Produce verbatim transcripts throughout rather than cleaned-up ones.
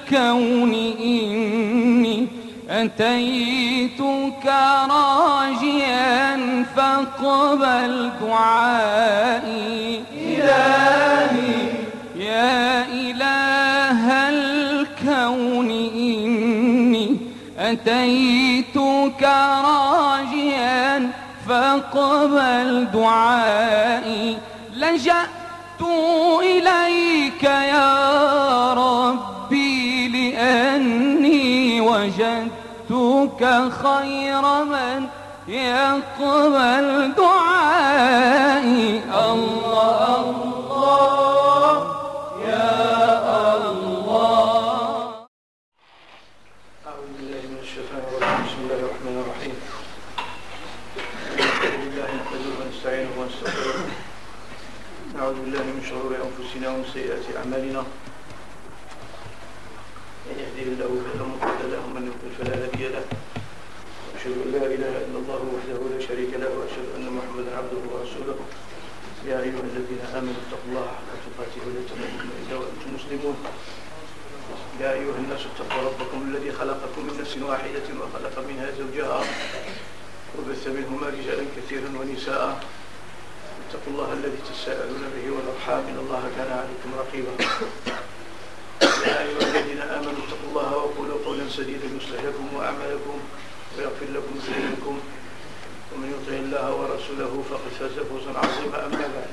الكون إني أتيتك راجيا فاقبل دعائي. إلهي يا إله الكون إني أتيتك راجيا فاقبل دعائي. لجأت إليك يا ربي لأني وجدتك خير من يقبل دعائي. الله الله يا الله. أعوذ بالله من الشيطان الرجيم. بسم الله الرحمن الرحيم. الحمد لله نحمده ونستعينه ونستغفره. نعوذ بالله من شرور أنفسنا ومن سيئات أعمالنا. من يهده الله فلا مضل له ومن يضلل فلا هادي له. وأشهد أن لا إله إلا الله وحده لا شريك له وأشهد أن محمدا عبده ورسوله. يا أيها الذين آمنوا اتقوا الله حق تقاته ولا تموتن إلا وأنتم مسلمون. يا أيها الناس اتقوا ربكم الذي خلقكم من نفس واحدة وخلق منها زوجها وبث منهما رجالا كثيرا ونساء. اتقوا الله الذي تساءلون به والأرحام إن الله كان عليكم رقيبا. يا أيها الذين آمنوا اتقوا الله وقولوا قولا سديدا يصلح لكم وأعمالكم ويغفر لكم ذنوبكم ومن يطع الله ورسوله فقد فاز فوزا عظيما. أما بعد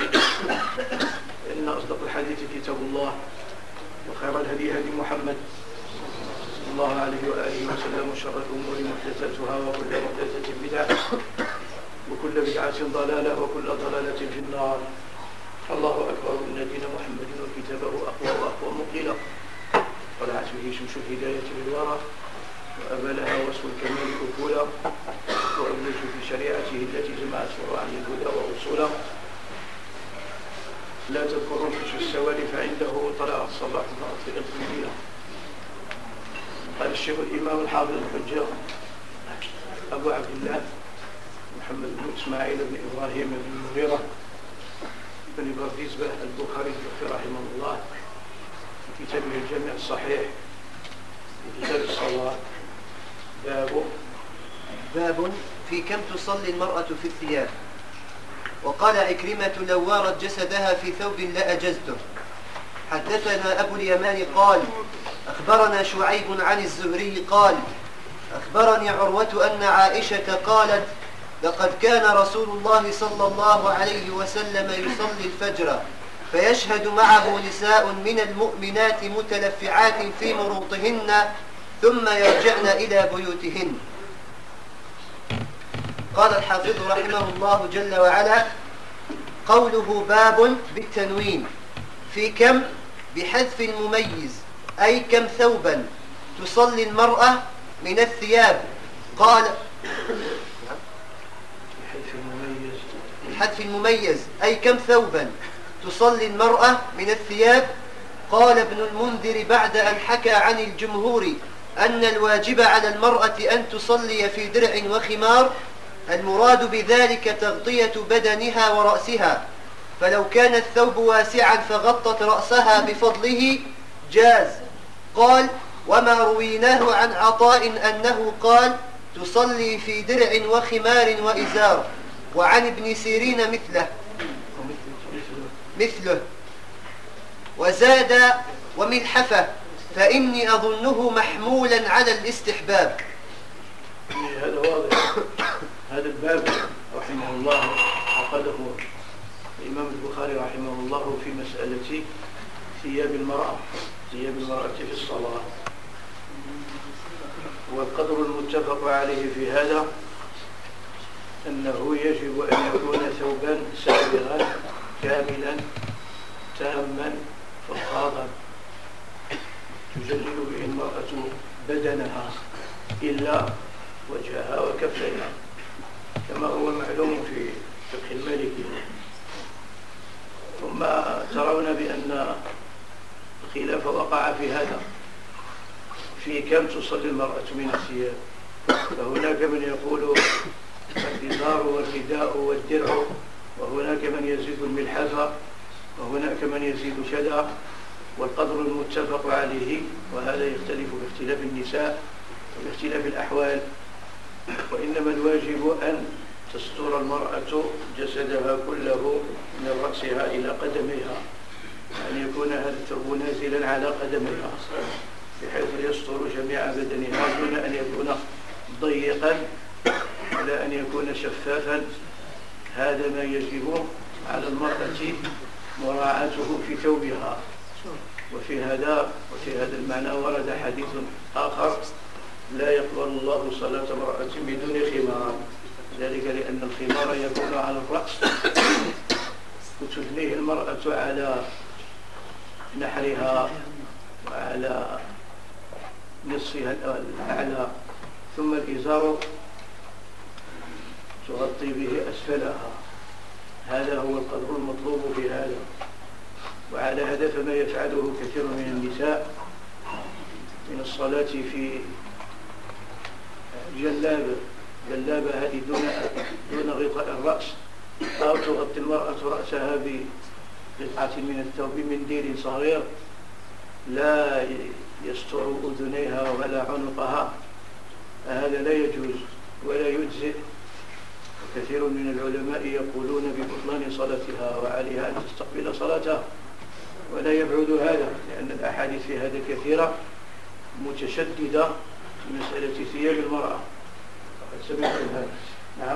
إن أصدق الحديث كتاب الله وخير الهدي هدي محمد صلى الله عليه وآله وسلم وشر الأمور محدثاتها وكل محدثة بدعة وكل بدعة ضلالة وكل ضلالة في النار. الله أكبر إن دين محمد وكتابه أقوى وأقوى مقيلة طلعت به شمس الهداية بالورى وأبى لها وصف الكمال أكولا وأبلج في شريعته التي جمعت فروعا الهدى وأصولا. لا تذكرون كشف السواد فعنده طلع الصباح فأطفئ القنبلة. قال الشيخ الإمام الحافظ الحجة أبو عبد الله محمد بن إسماعيل بن إبراهيم بن المغيرة بن برديزبة البخاري رحمه الله في كتابه الجامع الصحيح في كتاب الصلاة باب باب في كم تصلي المرأة في الثياب. وقال عكرمة لو وارت جسدها في ثوب لأجزته. حدثنا أبو اليمان قال أخبرنا شعيب عن الزهري قال أخبرني عروة أن عائشة قالت لقد كان رسول الله صلى الله عليه وسلم يصلي الفجر فيشهد معه نساء من المؤمنات متلفعات في مروطهن ثم يرجعن إلى بيوتهن. قال الحافظ رحمه الله جل وعلا قوله باب بالتنوين في كم بحذف المميز أي كم ثوبا تصلي المرأة من الثياب. قال بحذف المميز أي كم ثوبا تصلي المرأة من الثياب. قال ابن المنذر بعد أن حكى عن الجمهور أن الواجب على المرأة أن تصلي في درع وخمار المراد بذلك تغطية بدنها ورأسها، فلو كان الثوب واسعا فغطت رأسها بفضله جاز. قال وما رويناه عن عطاء أنه قال تصلي في درع وخمار وإزار. وعن ابن سيرين مثله مثله وزاد وملحفة فإني أظنه محمولا على الاستحباب. هذا واضح. هذا الباب رحمه الله عقده الإمام البخاري رحمه الله في مسألة ثياب المرأة ثياب المرأة في الصلاة. والقدر المتفق عليه في هذا أنه يجب أن يكون ثوبا سابغا كاملا تاما فخاضا تجلل به المرأة بدنها إلا وجهها وكفيها كما هو معلوم في فقه المالكي. ثم ترون بأن الخلاف وقع في هذا في كم تصلي المرأة من الثياب. فهناك من يقول الإزار والرداء والدرع، وهناك من يزيد الملحفة، وهناك من يزيد كذا. والقدر المتفق عليه، وهذا يختلف باختلاف النساء وباختلاف الأحوال. وإنما الواجب أن تستر المرأة جسدها كله من رأسها إلى قدميها، أن يكون هذا الثوب نازلا على قدميها بحيث يستر جميع بدنها دون أن يكون ضيقا ولا أن يكون شفافا. هذا ما يجب على المرأة مراعاته في ثوبها. وفي هذا وفي هذا المعنى ورد حديث آخر: لا يقبل الله صلاة امرأة بدون خمار، ذلك لأن الخمار يكون على الرأس وتثنيه المرأة على نحرها وعلى نصفها الأعلى، ثم الإزار تغطي به أسفلها. هذا هو القدر المطلوب في هذا. وعلى هذا فما يفعله كثير من النساء من الصلاة في جلابة جلابة هذه دون دون غطاء الرأس، أو تغطي المرأة رأسها بقطعة من الثوب منديل صغير لا يستر أذنيها ولا عنقها. هذا لا يجوز ولا يجزئ. كثير من العلماء يقولون ببطلان صلاتها وعليها أن تستقبل صلاتها، ولا يبعد هذا، لأن الأحاديث في هذا كثيرة متشددة في مسألة ثياب المرأة. وقد سمعتم هذا. نعم.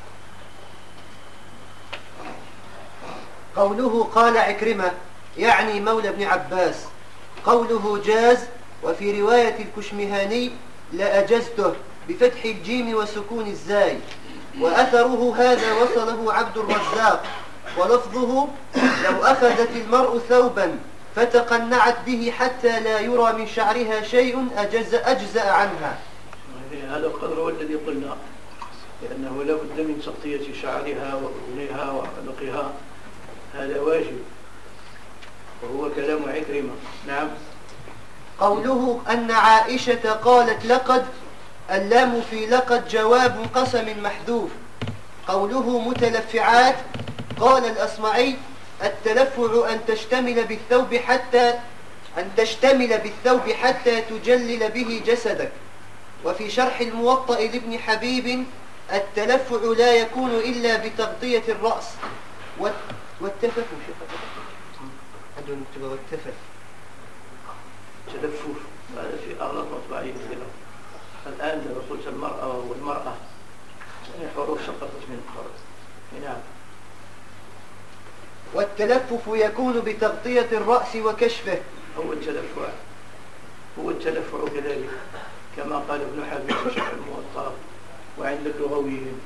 قوله قال عكرمة يعني مولى ابن عباس. قوله جاز وفي رواية الكشمهاني لأجزته بفتح الجيم وسكون الزاي. وأثره هذا وصله عبد الرزاق، ولفظه لو أخذت المرء ثوبا فتقنعت به حتى لا يرى من شعرها شيء أجز أجزأ عنها. هذا القدر هو الذي قلنا، لأنه لا بد من تغطية شعرها وأذنها وعنقها، هذا واجب، وهو كلام عكرمة. نعم. قوله أن عائشة قالت لقد، اللام في لقد جواب قسم محذوف. قوله متلفعات، قال الأصمعي التلفع أن تشتمل بالثوب حتى أن تشتمل بالثوب حتى تجلل به جسدك. وفي شرح الموطأ لابن حبيب التلفع لا يكون إلا بتغطية الرأس. والتفف عندهم نكتبه والتفف تلفف، هذا في أغلط مطبعين كده. الآن لو قلت المرأة والمرأة يعني حروف سقطت من الحروف. نعم. والتلفف يكون بتغطية الرأس وكشفه. هو التلفع هو التلفع كذلك كما قال ابن حبيب في شرح الموطأ وعند اللغويين.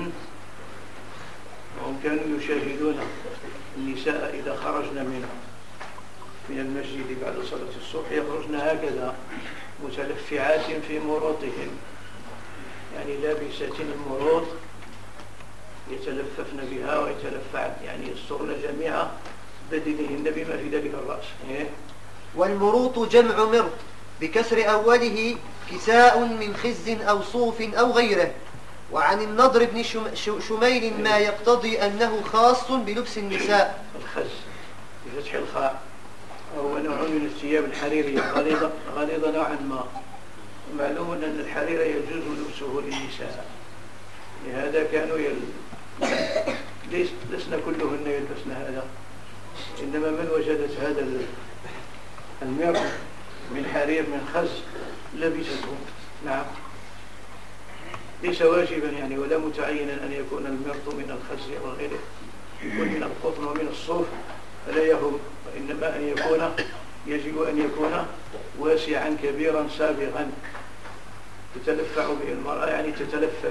وهم كانوا يشاهدون النساء إذا خرجن من من المسجد بعد صلاة الصبح يخرجن هكذا متلفعات في مروطهن، يعني لابسات المروط يتلففن بها ويتلفعن، يعني يسترن جميع بدنهن بما في ذلك الرأس. إيه؟ والمروط جمع مرط بكسر أوله كساء من خز أو صوف أو غيره. وعن النضر بن شميل ما يقتضي أنه خاص بلبس النساء. الخز بفتح الخاء هو نوع من الثياب الحريرية غليظة غليظة نوعا ما. معلوم أن الحرير يجوز لبسه للنساء، لهذا كانوا يل... ليس لسنا كلهن يلبسن هذا، إنما من وجدت هذا المرء من حرير من خز لبسته. نعم. ليس واجبا يعني ولا متعينا أن يكون المرط من الخز وغيره، يكون من القطن ومن الصوف فلا يهم، وإنما أن يكون يجب أن يكون واسعا كبيرا سابغا تتلفع به المرأة، يعني تتلفف.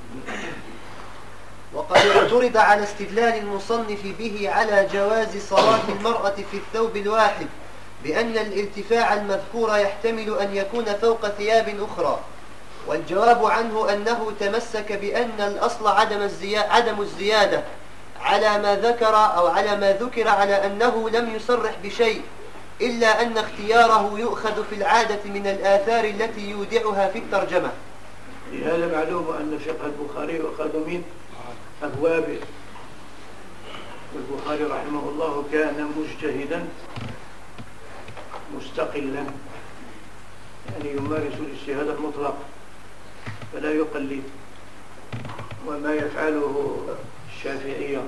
وقد اعترض على استدلال المصنف به على جواز صلاة المرأة في الثوب الواحد بأن الارتفاع المذكور يحتمل أن يكون فوق ثياب أخرى، والجواب عنه أنه تمسك بأن الأصل عدم الزيادة, عدم الزيادة على ما ذكر أو على ما ذكر على أنه لم يصرح بشيء، إلا أن اختياره يؤخذ في العادة من الآثار التي يودعها في الترجمة. لهذا معلوم أن فقه البخاري يؤخذ من أبوابه، والبخاري رحمه الله كان مجتهدا مستقلا، يعني يمارس الاجتهاد المطلق فلا يقلد. وما يفعله الشافعية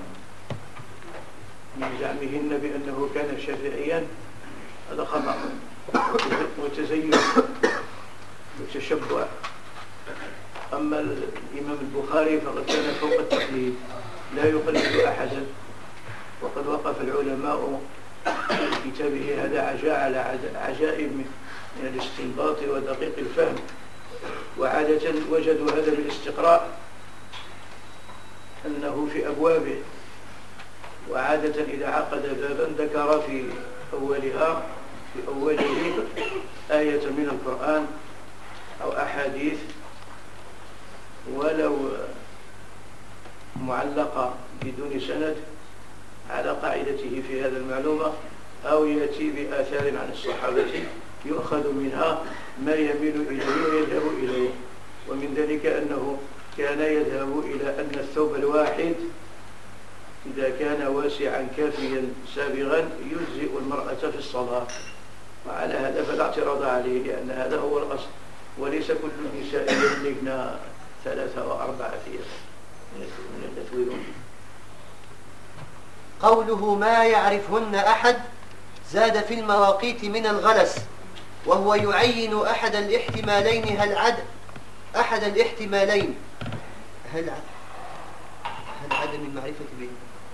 من زعمهن بأنه كان شافعيا هذا خطأ وتزين وتشبع. أما الإمام البخاري فقد كان فوق التقليد لا يقلد أحدا، وقد وقف العلماء في كتابه هذا على عجائب من الاستنباط ودقيق الفهم. وعادة وجدوا هذا بالاستقراء أنه في أبوابه، وعادة إذا عقد بابا ذكر في أولها في أوله آية من القرآن أو أحاديث ولو معلقة بدون سند على قاعدته في هذا المعلومة، أو يأتي بآثار عن الصحابة يؤخذ منها ما يميل إليه ويذهب إليه. ومن ذلك أنه كان يذهب إلى أن الثوب الواحد إذا كان واسعا كافيا سابغا يجزئ المرأة في الصلاة، وعلى هذا فلا اعتراض عليه، لأن هذا هو الأصل، وليس كل النساء يملكن ثلاثة وأربعة ثياب من التثويرون. قوله ما يعرفهن أحد زاد في المواقيت من الغلس، وهو يعين أحد الاحتمالين هل عد أحد الاحتمالين هل عد هل عدم المعرفة به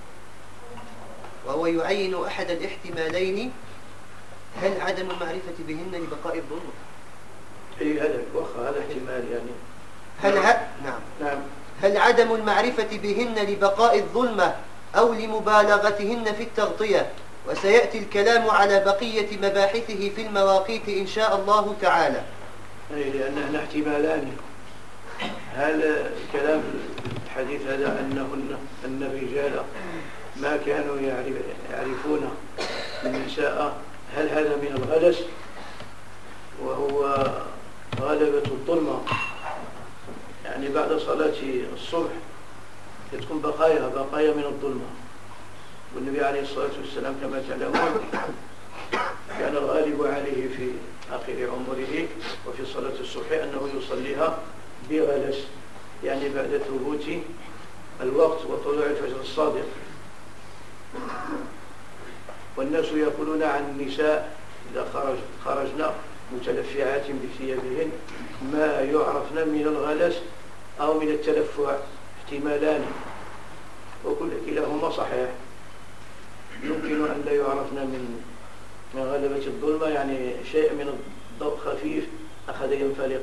وهو يعين أحد الاحتمالين هل عدم المعرفة بهن لبقاء الظلم. أي هذا وخ هذا احتمال يعني هل ع... نعم نعم هل عدم المعرفة بهن لبقاء الظلمة أو لمبالغتهن في التغطية. وسيأتي الكلام على بقية مباحثه في المواقيت إن شاء الله تعالى. أي لأنهن احتمالان. هل كلام الحديث هذا أنهن أن الرجال ما كانوا يعرفون النساء، هل هذا من الغلس وهو غلبة الظلمة، يعني بعد صلاة الصبح تكون بقايا بقايا من الظلمة. والنبي عليه الصلاة والسلام كما تعلمون كان الغالب عليه في آخر عمره وفي صلاة الصبح أنه يصليها بغلس، يعني بعد ثبوت الوقت وطلوع الفجر الصادق. والناس يقولون عن النساء إذا خرج خرجنا متلفعات بثيابهن ما يعرفن من الغلس أو من التلفع، احتمالان وكل كلاهما صحيح. يمكن أن لا يعرفن من من غلبة الظلمة، يعني شيء من الضوء خفيف أخذ ينفلق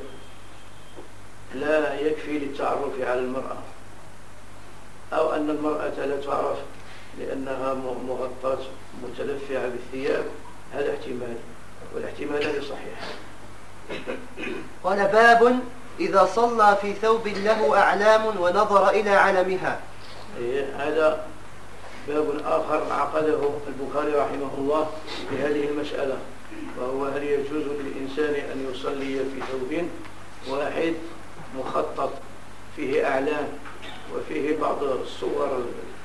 لا يكفي للتعرف على المرأة، أو أن المرأة لا تعرف لأنها مغطاة متلفعة بالثياب، هذا احتمال، والاحتمالان صحيح. قال باب إذا صلى في ثوب له أعلام ونظر إلى علمها. هذا باب آخر عقده البخاري رحمه الله في هذه المسألة، وهو هل يجوز للإنسان أن يصلي في ثوب واحد مخطط فيه أعلام وفيه بعض الصور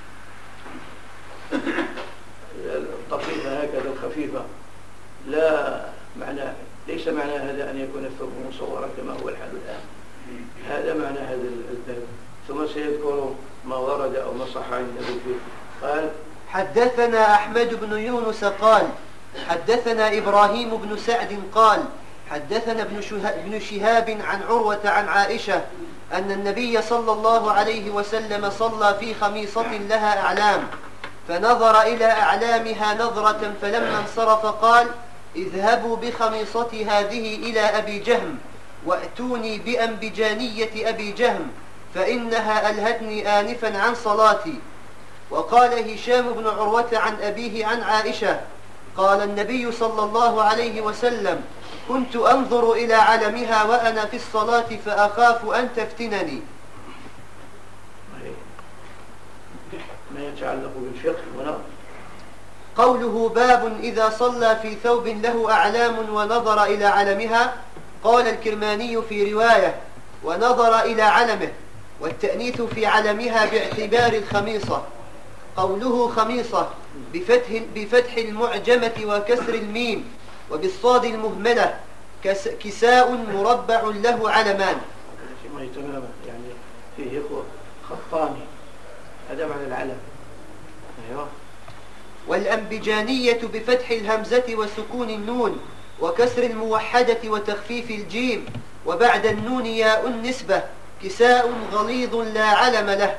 الطفيفة هكذا الخفيفة، لا معنى ليس معنى هذا أن يكون الثوب مصورا كما هو الحال الآن، هذا معنى هذا الباب. ثم سيذكر ما ورد أو ما صح عنده فيه. قال حدثنا أحمد بن يونس قال حدثنا إبراهيم بن سعد قال حدثنا ابن شهاب عن عروة عن عائشة أن النبي صلى الله عليه وسلم صلى في خميصة لها أعلام، فنظر إلى أعلامها نظرة، فلما انصرف قال اذهبوا بخميصتي هذه إلى أبي جهم وأتوني بأنبجانية أبي جهم فإنها ألهتني آنفا عن صلاتي. وقال هشام بن عروة عن أبيه عن عائشة قال النبي صلى الله عليه وسلم كنت أنظر إلى علمها وأنا في الصلاة فأخاف أن تفتنني. ما يتعلق بالفقه هنا. قوله باب إذا صلى في ثوب له أعلام ونظر إلى علمها. قال الكرماني في رواية ونظر إلى علمه، والتأنيث في علمها باعتبار الخميصة. قوله خميصة بفتح, بفتح المعجمة وكسر الميم، وبالصاد المهملة كساء مربع له علمان. تماما يعني فيه خطاني هذا معنى العلم. أيوه. والأنبجانية بفتح الهمزة وسكون النون وكسر الموحدة وتخفيف الجيم وبعد النون ياء النسبة كساء غليظ لا علم له.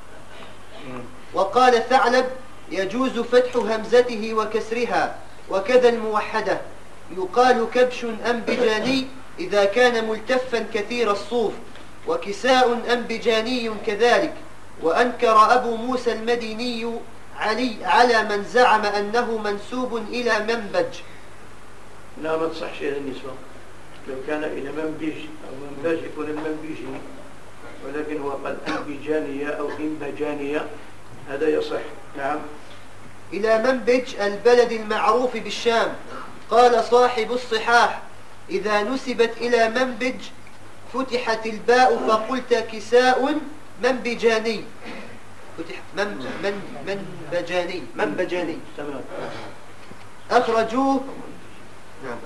وقال ثعلب يجوز فتح همزته وكسرها وكذا الموحدة. يقال كبش أنبجاني إذا كان ملتفا كثير الصوف وكساء أنبجاني كذلك. وأنكر أبو موسى المديني علي على من زعم أنه منسوب إلى منبج. لا ما تصح شيء النسبة، لو كان إلى منبج أو منبج يكون المنبجي، ولكن هو قال أنبجانية أو إنبجانية هذا يصح. نعم. إلى منبج البلد المعروف بالشام. قال صاحب الصحاح إذا نسبت إلى منبج فتحت الباء فقلت كساء منبجاني. فتح من من منبجاني منبجاني. تمام. أخرجوه. نعم.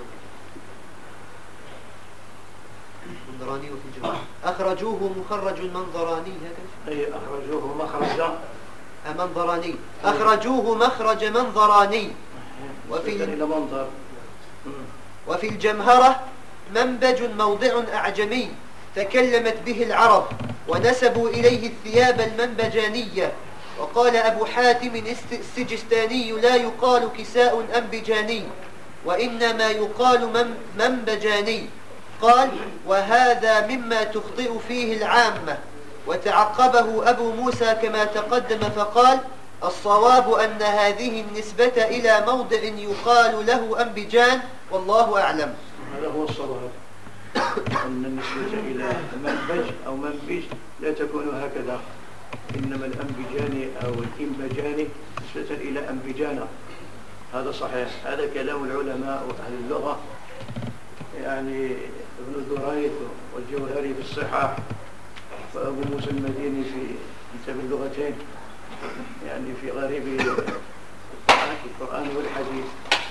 منظراني وفي الجمع. أخرجوه مخرج منظراني هكذا. أي أخرجوه مخرج منظراني. أخرجوه مخرج منظراني. وفي المنظر. وفي الجمهرة منبج موضع أعجمي تكلمت به العرب ونسبوا إليه الثياب المنبجانية. وقال أبو حاتم السجستاني لا يقال كساء أنبجاني وإنما يقال منبجاني. قال وهذا مما تخطئ فيه العامة. وتعقبه أبو موسى كما تقدم فقال الصواب أن هذه النسبة إلى موضع يقال له أنبجان والله أعلم. هذا هو الصواب، أن النسبة إلى منبج أو منبج لا تكون هكذا، إنما الأنبجاني أو الإنبجاني نسبة إلى أنبجانة. هذا صحيح، هذا كلام العلماء وأهل اللغة، يعني ابن دريد والجوهري في الصحاح وأبو موسى المديني في كتاب اللغتين، يعني في غريب القرآن والحديث،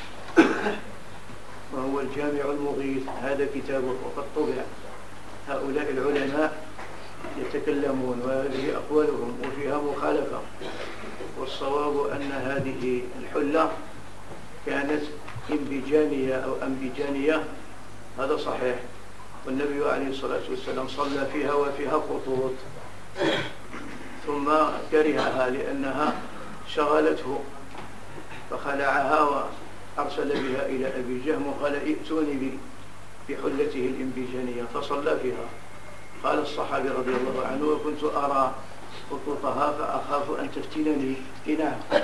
وهو الجامع المغيث، هذا كتابه وقد طبع. هؤلاء العلماء يتكلمون وهذه أقوالهم وفيها مخالفة، والصواب أن هذه الحلة كانت انبجانية أو أنبجانية، هذا صحيح. والنبي عليه الصلاة والسلام صلى فيها وفيها خطوط، ثم كرهها لأنها شغلته فخلعها وأرسل بها إلى أبي جهم وقال ائتوني بحلته الانبجانية، فصلى فيها. قال الصحابي رضي الله عنه وكنت أرى خطوطها فأخاف أن تفتنني. نعم.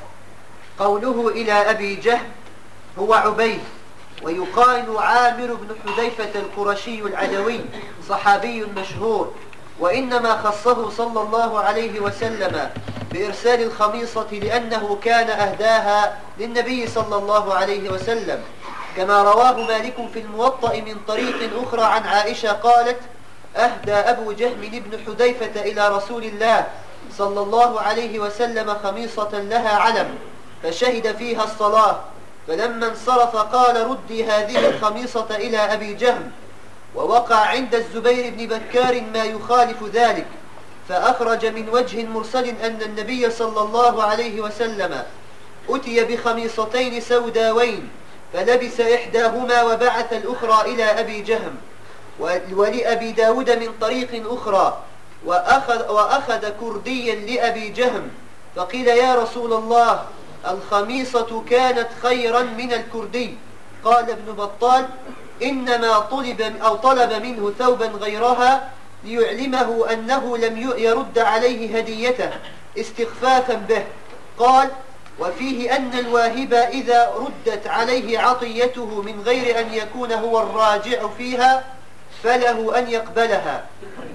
قوله إلى أبي جهم هو عبيد، ويقال عامر بن حذيفة القرشي العدوي صحابي مشهور، وإنما خصه صلى الله عليه وسلم بإرسال الخميصة لأنه كان أهداها للنبي صلى الله عليه وسلم، كما رواه مالك في الموطأ من طريق أخرى عن عائشة قالت أهدى أبو جهم بن حذيفة إلى رسول الله صلى الله عليه وسلم خميصة لها علم فشهد فيها الصلاة، فلما انصرف قال ردي هذه الخميصة إلى أبي جهم. ووقع عند الزبير بن بكار ما يخالف ذلك، فأخرج من وجه مرسل أن النبي صلى الله عليه وسلم أتي بخميصتين سوداوين فلبس إحداهما وبعث الأخرى إلى أبي جهم. ولأبي داود من طريق أخرى وأخذ, وأخذ كرديا لأبي جهم فقيل يا رسول الله الخميصة كانت خيرا من الكردي. قال ابن بطال إنما طلب أو طلب منه ثوبا غيرها ليعلمه أنه لم يرد عليه هديته استخفافا به. قال وفيه أن الواهب إذا ردت عليه عطيته من غير أن يكون هو الراجع فيها فله أن يقبلها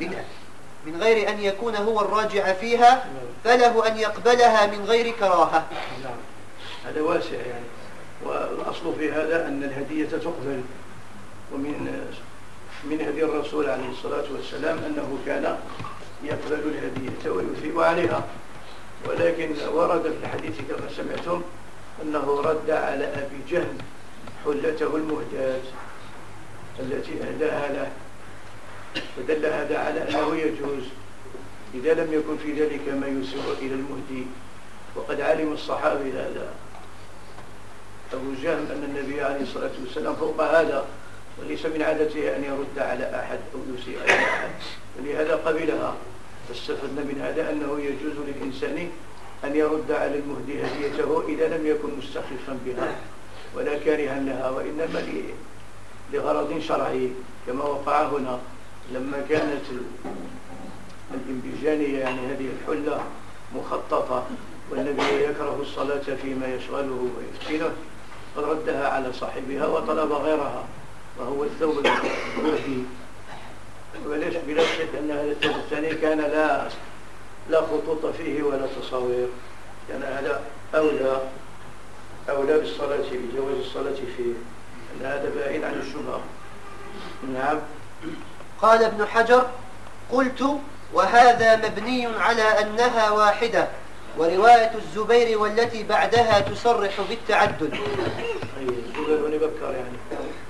من غير أن يكون هو الراجع فيها فله أن يقبلها من غير كراهة. هذا واسع يعني، والأصل في هذا أن الهدية تقبل، ومن من هدي الرسول عليه الصلاة والسلام أنه كان يقبل الهدية ويثيب عليها، ولكن ورد في الحديث كما سمعتم أنه رد على أبي جهم حلته المهداة التي أهداها له، فدل هذا على أنه يجوز إذا لم يكن في ذلك ما يسيء إلى المهدي. وقد علم الصحابي هذا أبو جهم أن النبي عليه الصلاة والسلام فوق هذا، وليس من عادته أن يرد على أحد أو يسيء إلى أحد، ولهذا قبلها. فاستفدنا من هذا أنه يجوز للإنسان أن يرد على المهدي هديته إذا لم يكن مستخفا بها ولا كارها لها، وإنما لغرض شرعي، كما وقع هنا لما كانت الإنبيجانية يعني هذه الحلة مخططة والنبي يكره الصلاة فيما يشغله ويفتنه، قد ردها على صاحبها وطلب غيرها وهو الثوب المهدي. وليس بلا شك أن هذا الثوب الثاني كان لا لا خطوط فيه ولا تصاوير، كان هذا أولى أولى بالصلاة بجواز الصلاة فيه، أن هذا بعيد عن الشبهة. نعم. قال ابن حجر: قلت: وهذا مبني على أنها واحدة، ورواية الزبير والتي بعدها تصرح بالتعدد. أي الزبير ونبكر يعني.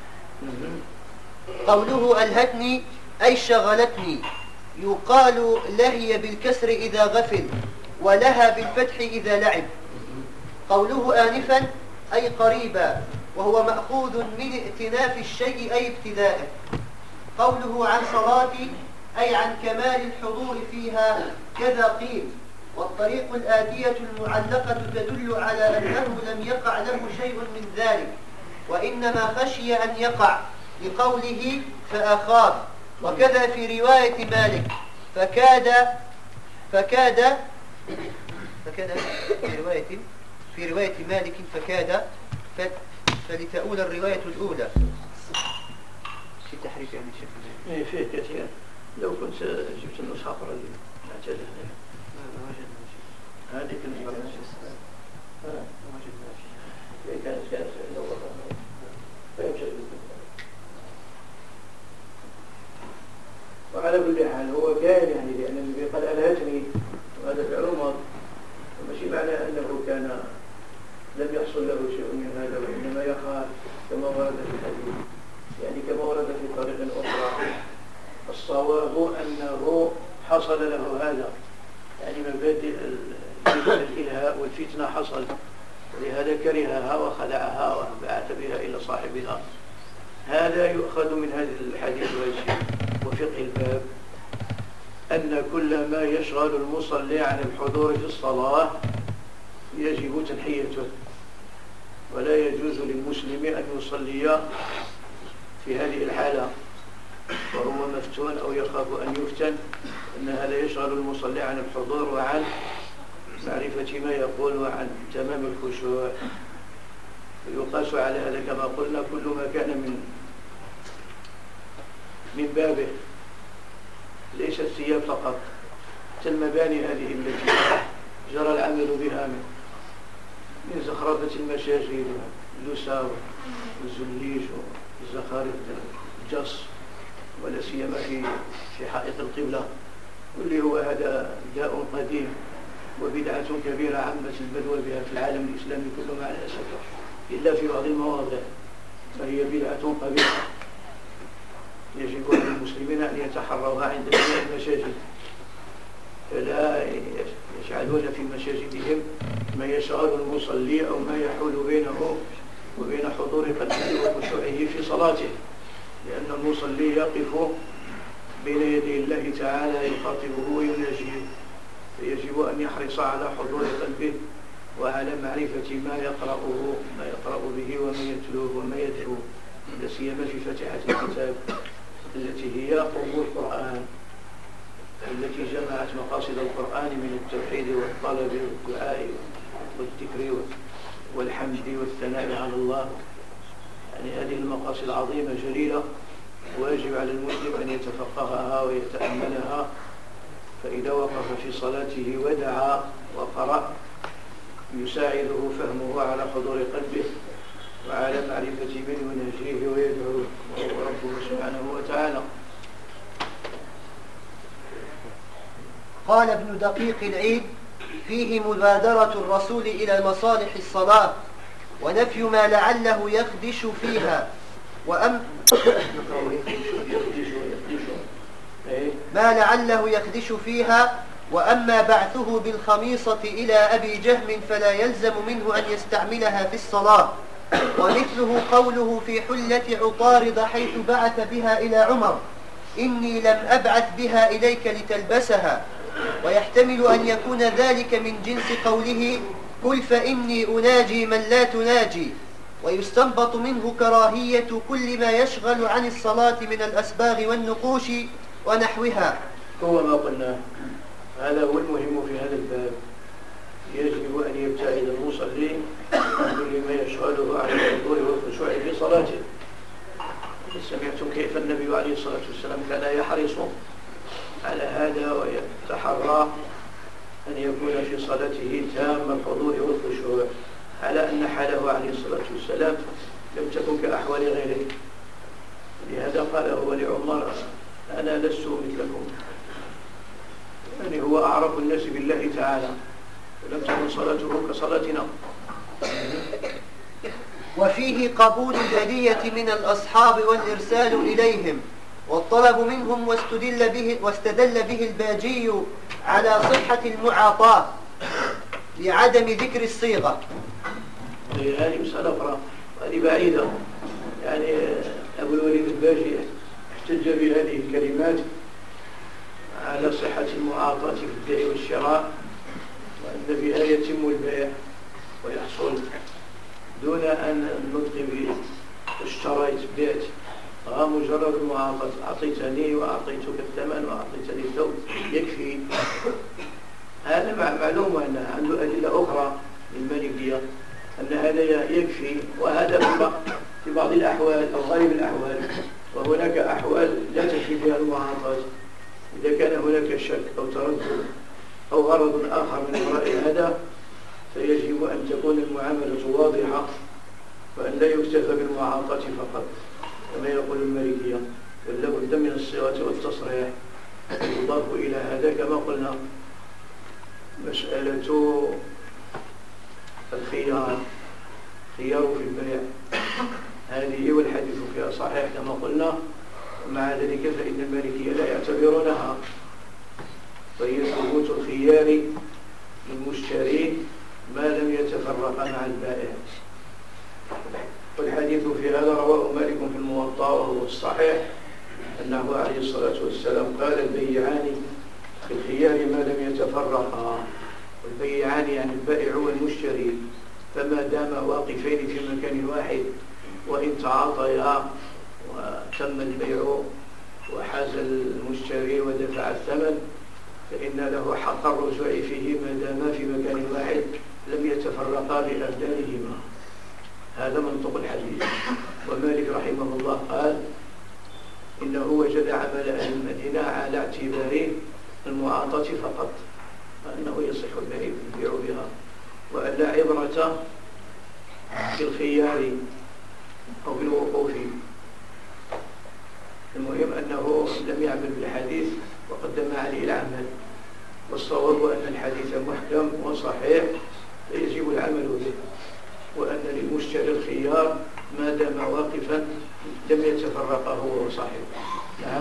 قوله ألهتني أي شغلتني، يقال لهي بالكسر إذا غفل، ولها بالفتح إذا لعب. قوله آنفا أي قريبا، وهو مأخوذ من ائتناف الشيء أي ابتداءه. قوله عن صلاتي أي عن كمال الحضور فيها، كذا قيل. والطريق الآتية المعلقة تدل على أنه لم يقع له شيء من ذلك، وإنما خشي أن يقع، لقوله فأخاف. وكذا في رواية مالك فكاد فكاد فكاد في رواية في رواية مالك فكاد فلتؤول الرواية الأولى. في تحريف يعني شكل ايه فيه كثير. لو كنت جبت النسخة أخرى اللي نعتذر هذه كلمة كانت كانت وعلى كل حال هو كان يعني لأن النبي قال ألهتني، وهذا فعل ماض، ومشي معنى أنه كان لم يحصل له شيء من هذا، وإنما يخاف كما ورد في الحديث، يعني كما ورد في طريق أخرى. الصواب أنه حصل له هذا، يعني مبادئ الإلهاء والفتنة حصل، ولهذا كرهها وخلعها وبعث بها إلى صاحبها. هذا يؤخذ من هذا الحديث وفقه الباب أن كل ما يشغل المصلي عن الحضور في الصلاة يجب تنحيته، ولا يجوز للمسلم أن يصلي في هذه الحالة وهو مفتون أو يخاف أن يفتن، أن هذا يشغل المصلي عن الحضور وعن معرفة ما يقول وعن تمام الخشوع. ويقاس على هذا كما قلنا كل ما كان من من بابه، ليس الثياب فقط، المباني هذه التي جرى العمل بها من من زخرفة المشاجر واللسا والزليج والزخارف الجص، ولا سيما في في حائط القبلة، واللي هو هذا داء قديم وبدعة كبيرة عامة البلوى بها في العالم الإسلامي كله مع الأسف، إلا في بعض المواضع فهي بدعة قبيحة يجب على المسلمين أن يتحروها عند جميع المساجد، فلا يجعلون في مساجدهم ما يشغل المصلي أو ما يحول بينه وبين حضور قلبه وخشوعه في صلاته، لأن المصلي يقف بين يدي الله تعالى يخاطبه ويناجيه، فيجب أن يحرص على حضور قلبه وعلى معرفة ما يقرأه ما يقرأ به وما يتلوه وما يدعوه، لا سيما في فاتحة الكتاب التي هي أم القرآن، التي جمعت مقاصد القرآن من التوحيد والطلب والدعاء والذكر والحمد والثناء على الله. يعني هذه المقاصد عظيمة جليلة، واجب على المسلم أن يتفقهها ويتأملها، فإذا وقف في صلاته ودعا وقرأ يساعده فهمه على حضور قلبه وعلى معرفة من يناجيه ويدعوه وهو ربه سبحانه وتعالى. قال ابن دقيق العيد: فيه مبادرة الرسول إلى مصالح الصلاة، ونفي ما لعله يخدش فيها وأم ما لعله يخدش فيها وأما بعثه بالخميصة إلى أبي جهم فلا يلزم منه أن يستعملها في الصلاة. ومثله قوله في حلة عطارد حيث بعث بها إلى عمر إني لم أبعث بها إليك لتلبسها. ويحتمل أن يكون ذلك من جنس قوله قل فإني أناجي من لا تناجي. ويستنبط منه كراهية كل ما يشغل عن الصلاة من الأسباغ والنقوش ونحوها. هو ما قلنا هذا هو المهم في هذا الباب. يجب أن يبتعد المصلي عن كل ما يشغله عن الحضور والخشوع في صلاته. سمعتم كيف النبي عليه الصلاة والسلام كان يحرص على هذا ويتحرى أن يكون في صلاته تام الحضور والخشوع، على أن حاله عليه الصلاة والسلام لم تكن كأحوال غيره. لهذا قال هو لعمر أنا لست مثلكم، يعني هو أعرف الناس بالله تعالى ولم تكن صلاته كصلاتنا. وفيه قبول الهدية من الأصحاب والإرسال إليهم والطلب منهم واستدل به, واستدل به الباجي على صحة المعاطاة لعدم ذكر الصيغة. هذه مسألة أخرى هذه بعيدة، يعني أبو الوليد الباجي احتج بهذه الكلمات على صحة المعاطاة في البيع والشراء، وأن بها يتم البيع ويحصل دون أن النطق به اشتريت بعت، مجرد المعاطاة أعطيتني وأعطيتك الثمن وأعطيتني الثوب يكفي. هذا معلوم أن عنده أدلة أخرى للمالكية أن هذا يكفي، وهذا في بعض الأحوال أو غالب الأحوال، وهناك أحوال لا تكفي بها المعاطاة. إذا كان هناك شك أو تردد أو غرض آخر من وراء هذا فيجب أن تكون المعاملة واضحة وأن لا يكتفى بالمعاطاة فقط كما يقول المالكية، بل لابد من الصيغة والتصريح. يضاف إلى هذا كما قلنا مسألة الخيار، خيار في البيع هذه والحديث فيها صحيح كما قلنا، ومع ذلك فإن المالكية لا يعتبرونها، فهي ثبوت الخيار للمشتري ما لم يتفرق مع البائع. والحديث في هذا رواه مالك في الموطأ وهو الصحيح أنه عليه الصلاة والسلام قال البيعان في الخيار ما لم يتفرقا. والبيعان يعني البائع والمشتري، فما دام واقفين في مكان واحد وإن تعاطيا وتم البيع وحاز المشتري ودفع الثمن فإن له حق الرجوع فيه ما دام في مكان واحد لم يتفرقا بأبدانهما. هذا منطق الحديث. ومالك رحمه الله قال إنه وجد عمل أهل المدينة على اعتبار المعاطاة فقط، أنه يصح البيع بها، وأن لا عبرة بالخيار أو بالوقوف. المهم أنه لم يعمل بالحديث وقدم عليه العمل، والصواب أن الحديث محكم وصحيح فيجب العمل به، وأن للمشتري الخيار ما دام واقفا لم يتفرق هو وصاحبه. نعم.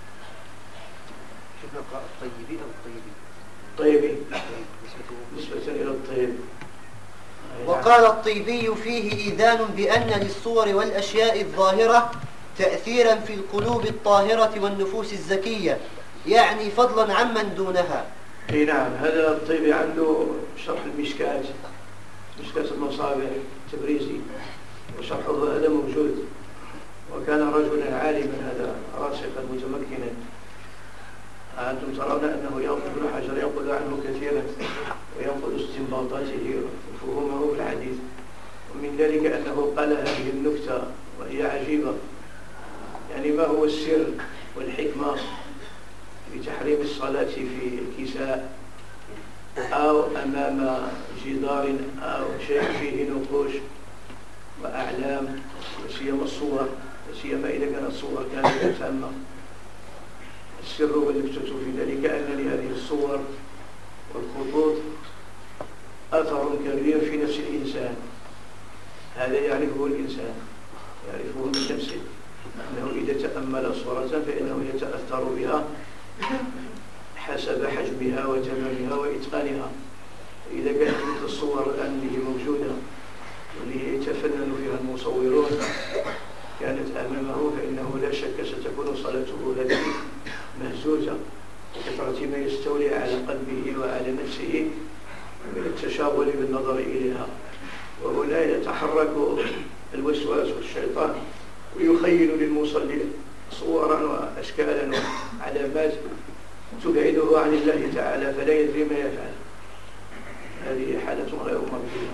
شوف نقرأ الطيبين أو الطيبين؟ طيبين نسبة إلى الطيب. وقال الطيبي فيه إيذان بأن للصور والأشياء الظاهرة تأثيرا في القلوب الطاهرة والنفوس الزكية، يعني فضلا عمن دونها. اي نعم. هذا الطيبي عنده شرح المشكات، مشكات المصابيح تبريزي، وشرحه هذا موجود. وكان رجلا عالما هذا راسخا متمكنا. أنتم ترون أنه ينقل ابن حجر ينقل عنه كثيرا وينقل استنباطاته وفهمه في الحديث. ومن ذلك أنه قال هذه النكتة وهي عجيبة، يعني ما هو السر والحكمة في تحريم الصلاة في الكساء أو أمام جدار أو شيء فيه نقوش وأعلام، وسيما الصور، وسيما إذا كانت الصور كانت تامة. السر والنكتة في ذلك أن لهذه الصور والخطوط أثر كبير في نفس الإنسان، هذا يعرفه الإنسان، يعرفه من نفسه، أنه إذا تأمل صورة فإنه يتأثر بها حسب حجمها وتمامها وإتقانها. إذا كانت مثل الصور الآن اللي هي موجودة واللي يتفنن فيها المصورون كانت أمامه، فإنه لا شك ستكون صلاته هذه مهزوزة كثرة ما يستولي على قلبه وعلى نفسه من التشاغل بالنظر إليها. وهنا يتحرك الوسواس والشيطان ويخيل للمصلي صورا وأشكالا وعلامات تبعده عن الله تعالى فلا يدري ما يفعل. هذه حالة غير مرضية.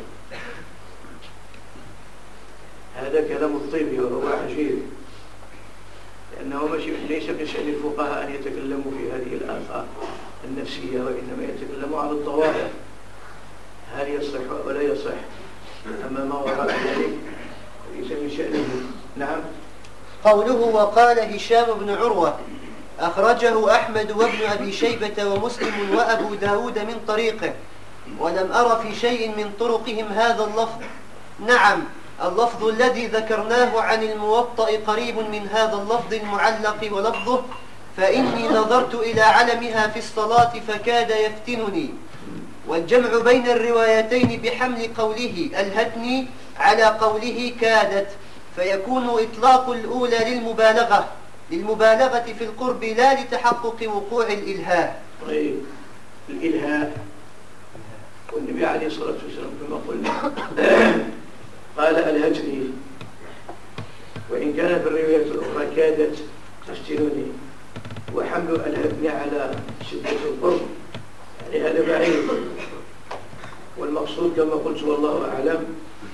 هذا كلام الطيب وهو عجيب، لأنه ليس من شأن الفقهاء أن يتكلموا في هذه الآفات النفسية، وإنما يتكلموا عن الظواهر، هل يصح ولا يصح. أما ما وراء ذلك ليس من شأنه. نعم. قوله وقال هشام بن عروة أخرجه أحمد وابن أبي شيبة ومسلم وأبو داود من طريقه، ولم أر في شيء من طرقهم هذا اللفظ. نعم، اللفظ الذي ذكرناه عن الموطأ قريب من هذا اللفظ المعلق ولفظه فإني نظرت إلى علمها في الصلاة فكاد يفتنني. والجمع بين الروايتين بحمل قوله ألهتني على قوله كادت، فيكون إطلاق الأولى للمبالغة للمبالغة في القرب لا لتحقق وقوع الإلهاء. طيب، الإلهاء والنبي عليه الصلاة والسلام كما قلنا قال ألهتني، وإن كان في الرواية الأخرى كادت تفتنني. وحمل ألهتني على شدة القرب يعني هذا بعيد. والمقصود كما قلت والله أعلم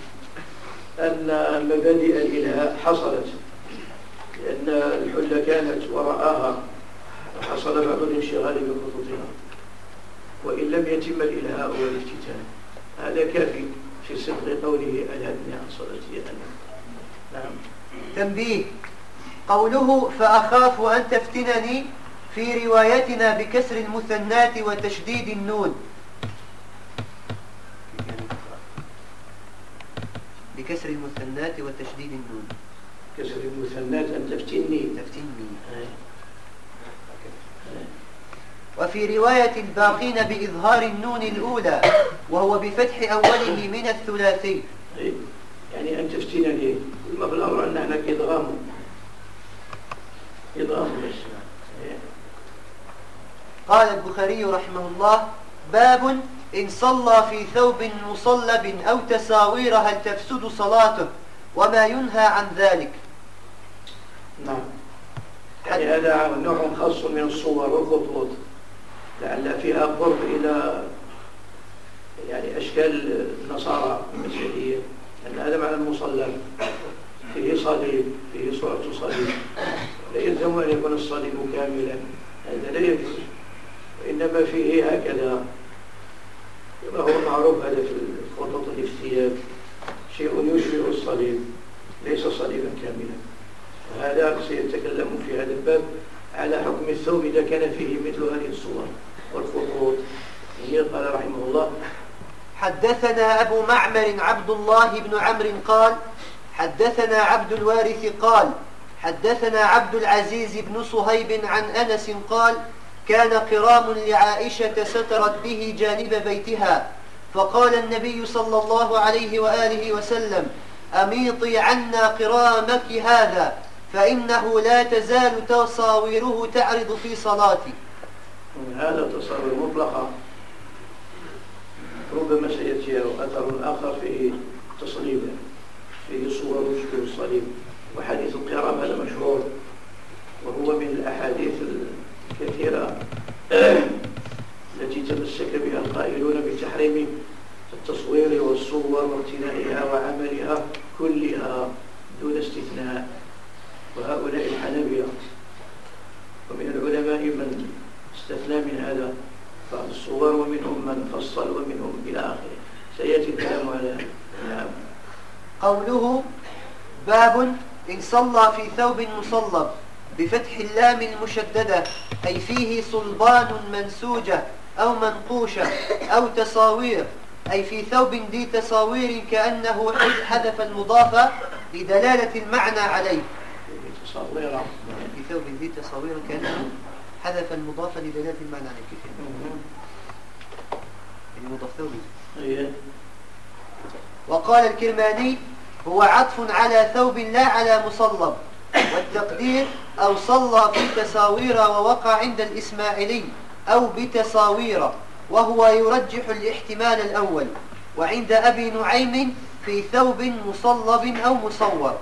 أن مبادئ الإلهاء حصلت، لأن الحلة كانت ورآها وحصل بعض الانشغال بخطوطها، وإن لم يتم الإلهاء والافتتان. هذا كافي في صدق قوله ألهتني عن صلاتي أنا. نعم. تنبيه: قوله فأخاف أن تفتنني في روايتنا بكسر المثنات وتشديد النون، بكسر المثنات وتشديد النون. كسر المثنات أن تفتني تفتني. وفي رواية الباقين بإظهار النون الأولى وهو بفتح أوله من الثلاثي. يعني أن تفتنني ما في الأمر أن احنا إضغام إضغام بس. قال البخاري رحمه الله: باب إن صلى في ثوب مصلب أو تساوير هل تفسد صلاته وما ينهى عن ذلك. نعم. يعني هذا نوع خاص من الصور والخطوط لعل فيها قرب إلى يعني أشكال النصارى المسيحية، لأن هذا معنى المصلب، فيه صليب، فيه صورة صليب، لا يلزم أن يكون الصليب كاملا، هذا لا يجوز، وإنما فيه هكذا كما هو معروف هذا في الخطوط اللي في الثياب شيء يشبه الصليب ليس صليبا كاملا. وهذا سيتكلم في هذا الباب على حكم الثوب إذا كان فيه مثل هذه الصور والخطوط. قال رحمه الله: حدثنا أبو معمر عبد الله بن عمرو قال حدثنا عبد الوارث قال حدثنا عبد العزيز بن صهيب عن أنس قال: كان قرام لعائشة سترت به جانب بيتها، فقال النبي صلى الله عليه وآله وسلم: أميطي عنا قرامك هذا فإنه لا تزال تصاويره تعرض في صلاتي. هذا تصاوير مطلقة ربما سيأتي أثر آخر فيه تصليب، فيه صور يشبه الصليب. وحديث القرام هذا مشهور وهو من الأحاديث الكثيرة التي تمسك بها القائلون بتحريم التصوير والصور وابتنائها وعملها كلها دون استثناء، وهؤلاء الحنابلة. ومن العلماء من استثنى من هذا بعض الصور، ومنهم من فصل، ومنهم إلى آخره، سيأتي الكلام على هذا. نعم. قوله باب إن صلى في ثوب مصلب بفتح اللام المشددة أي فيه صلبان منسوجة أو منقوشة أو تصاوير أي في ثوب ذي تصاوير كأنه حذف المضاف لدلالة المعنى عليه. في ثوب ذي تصاوير كأنه حذف المضاف لدلالة المعنى عليه. كيف المضاف ثوب؟ وقال الكرماني هو عطف على ثوب لا على مصلب، والتقدير أو صلى في تصاوير ووقع عند الإسماعيلي أو بتصاوير، وهو يرجح الاحتمال الأول. وعند أبي نعيم في ثوب مصلب أو مصور.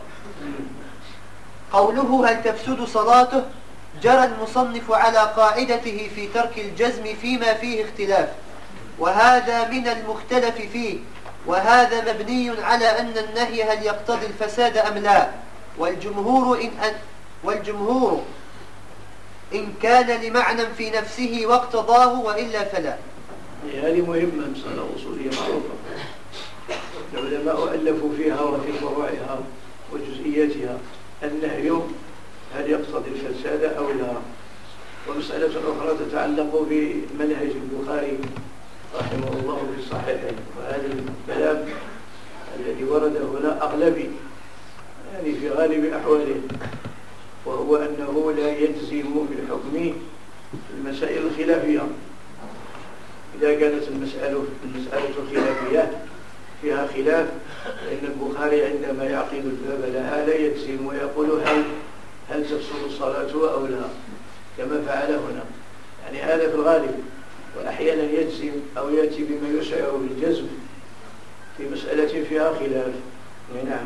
قوله هل تفسد صلاته جرى المصنف على قاعدته في ترك الجزم فيما فيه اختلاف، وهذا من المختلف فيه، وهذا مبني على أن النهي هل يقتضي الفساد أم لا، والجمهور إن, أن والجمهور إن كان لمعنى في نفسه واقتضاه، وإلا فلا. هذه مهمة، مسألة أصولية معروفة، العلماء ألفوا فيها وفي فروعها وجزئياتها. النهي هل يقتضي الفساد أو لا؟ ومسألة أخرى تتعلق بمنهج البخاري رحمه الله في صحيحه، وهذا الكلام الذي ورد هنا أغلبي، يعني في غالب أحواله، وهو أنه لا يجزم بالحكم في المسائل الخلافية. إذا كانت المسألة المسألة الخلافية فيها خلاف، فإن البخاري عندما يعقد الباب لها لا يجزم ويقول هل هل تفسد الصلاة أو لا، كما فعل هنا. يعني هذا في الغالب، وأحيانا يجزم أو يأتي بما يشعر بالجزم في مسألة فيها خلاف. نعم.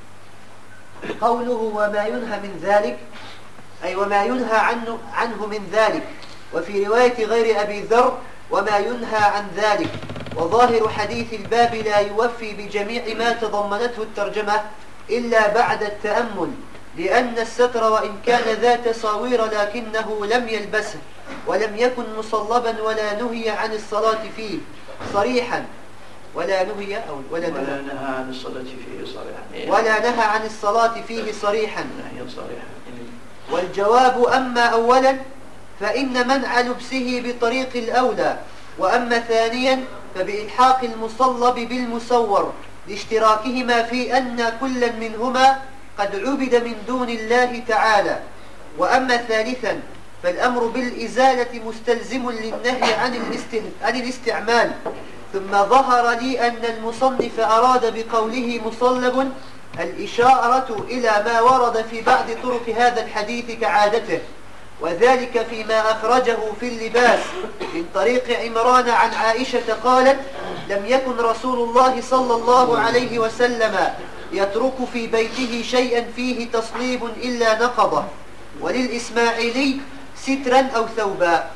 قوله وما ينهى من ذلك، أي وما ينهى عنه, عنه من ذلك. وفي رواية غير أبي ذر وما ينهى عن ذلك. وظاهر حديث الباب لا يوفي بجميع ما تضمنته الترجمة إلا بعد التأمل، لأن الستر وإن كان ذا تصاوير لكنه لم يلبسه ولم يكن مصلبا ولا نهي عن الصلاة فيه صريحا ولا نهي أو ولا, ولا نهى عن الصلاة فيه صريحا ولا نهى عن الصلاة فيه صريحا نهي صريحا. والجواب أما أولا فإن منع لبسه بطريق الأولى، وأما ثانيا فبإلحاق المصلب بالمصور لاشتراكهما في أن كلا منهما قد عبد من دون الله تعالى. وأما ثالثا فالأمر بالإزالة مستلزم للنهي عن, عن الاستعمال. ثم ظهر لي أن المصنف أراد بقوله مصلب الإشارة إلى ما ورد في بعض طرق هذا الحديث كعادته، وذلك فيما أخرجه في اللباس من طريق عمران عن عائشة قالت لم يكن رسول الله صلى الله عليه وسلم يترك في بيته شيئا فيه تصليب إلا نقضه. وللإسماعيلي سترا أو ثوبا.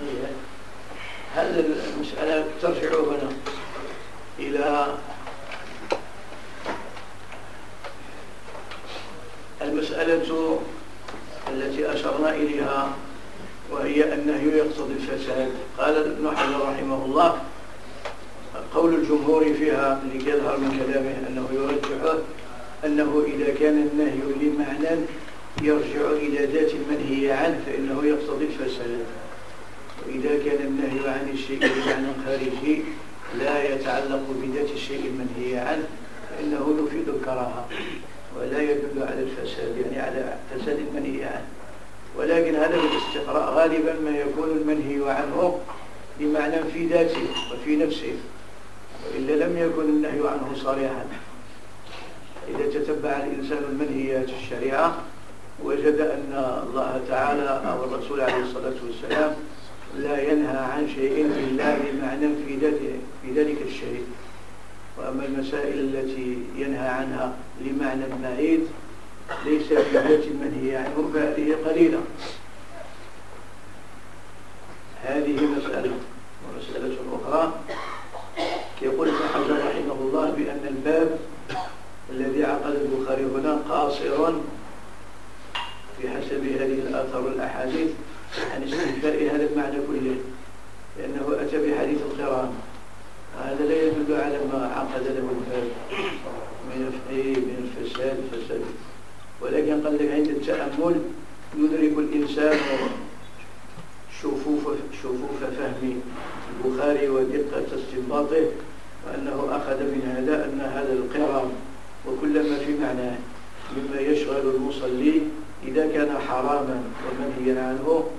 هل المسألة ترجع هنا إلى المسألة التي أشرنا إليها، وهي النهي يقتضي الفساد. قال ابن حجر رحمه الله قول الجمهور فيها اللي يظهر من كلامه أنه يرجحه أنه إذا كان النهي لمعنى يرجع إلى ذات المنهي عنه فإنه يقتضي الفساد، وإذا كان النهي عن الشيء بمعنى خارجي لا يتعلق بذات الشيء المنهي عنه فإنه يفيد الكراهة ولا يدل على الفساد، يعني على فساد المنهي عنه. ولكن هذا بالاستقراء غالبا ما يكون المنهي عنه بمعنى في ذاته وفي نفسه، وإلا لم يكن النهي عنه صريحا. إذا تتبع الإنسان المنهيات الشريعة وجد أن الله تعالى أو الرسول عليه الصلاة والسلام لا ينهى عن شيء إلا بمعنى في ذاته في ذلك الشيء. وأما المسائل التي ينهى عنها لمعنى بعيد ليس في ذات المنهي عنه فهذه قليلة. هذه مسألة. ومسألة أخرى يقول ابن حجر رحمه الله بأن الباب الذي عقد البخاري هنا قاصر في حسب هذه الآثار والأحاديث عن استنفاء هذا المعنى كله، لأنه أتى بحديث القران، هذا لا يدل على ما عقد له الباب من من الفساد فساد. ولكن قال لك عند التأمل يدرك الإنسان شفوف شفوف فهم البخاري ودقة استنباطه، وأنه أخذ من هذا أن هذا القرام وكل ما في معناه مما يشغل المصلي إذا كان حراما ومنهيا عنه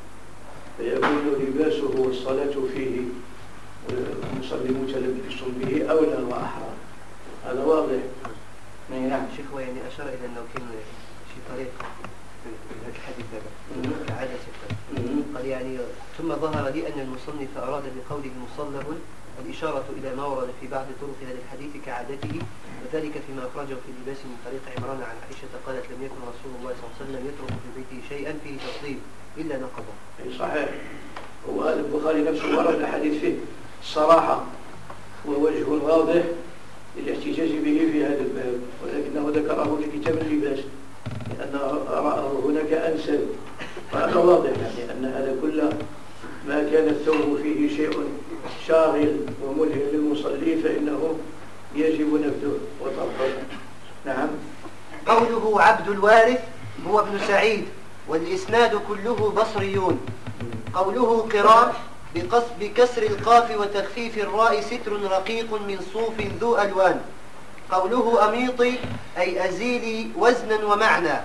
فيكون لباسه والصلاة فيه والمصلي متلبس به أولى وأحرى. هذا واضح. نعم. شيخ هو يعني أشار إلى أنه كان شي طريق في هذا الحديث هذا كعادة قال يعني ثم ظهر لي أن المصنف أراد بقوله مصلب الإشارة إلى ما ورد في بعض طرق هذا الحديث كعادته، وذلك فيما أخرجه في اللباس من طريق عمران عن عائشة قالت لم يكن رسول الله صلى الله عليه وسلم يترك في بيته شيئا فيه تفضيل إلا نقضه. أي صحيح. هو البخاري نفسه ورد الحديث فيه الصراحة ووجه واضح للاحتجاج به في هذا الباب، ولكنه ذكره في كتاب اللباس لأن رأه هناك أنسب. فهذا واضح يعني أن هذا كله ما كان الثوب فيه شيء شاغل وملهم للمصلي فإنه يجب نبذه وطرحه. نعم. قوله عبد الوارث هو ابن سعيد والإسناد كله بصريون. قوله قرام بكسر القاف وتخفيف الراء ستر رقيق من صوف ذو ألوان. قوله أميطي أي أزيلي وزنا ومعنى.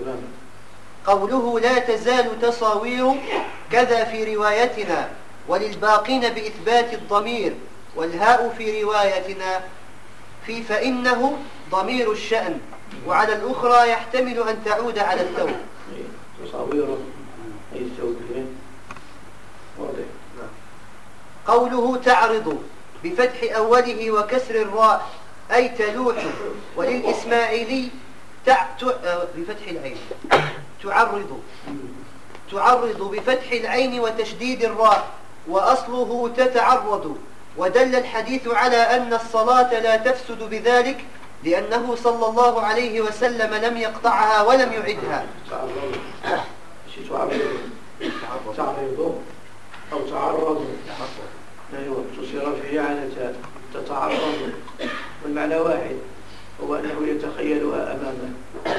قوله لا تزال تصاوير كذا في روايتنا وللباقين بإثبات الضمير، والهاء في روايتنا في فإنه ضمير الشأن، وعلى الأخرى يحتمل أن تعود على الثوب. تصاوير أي الثوب واضح. قوله تعرض بفتح أوله وكسر الراء أي تلوح، وللإسماعيلي تع... بفتح العين تعرض تعرض بفتح العين وتشديد الراء، وأصله تتعرض. ودل الحديث على أن الصلاة لا تفسد بذلك لأنه صلى الله عليه وسلم لم يقطعها ولم يعدها. تعرض أو تعرض أيوة تصير فيه عنة تتعرض والمعنى واحد، هو أنه يتخيلها أمامه.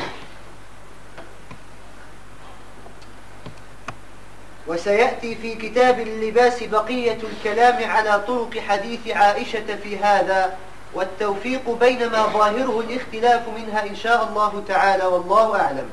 وسيأتي في كتاب اللباس بقية الكلام على طرق حديث عائشة في هذا، والتوفيق بين ما ظاهره الاختلاف منها إن شاء الله تعالى، والله أعلم.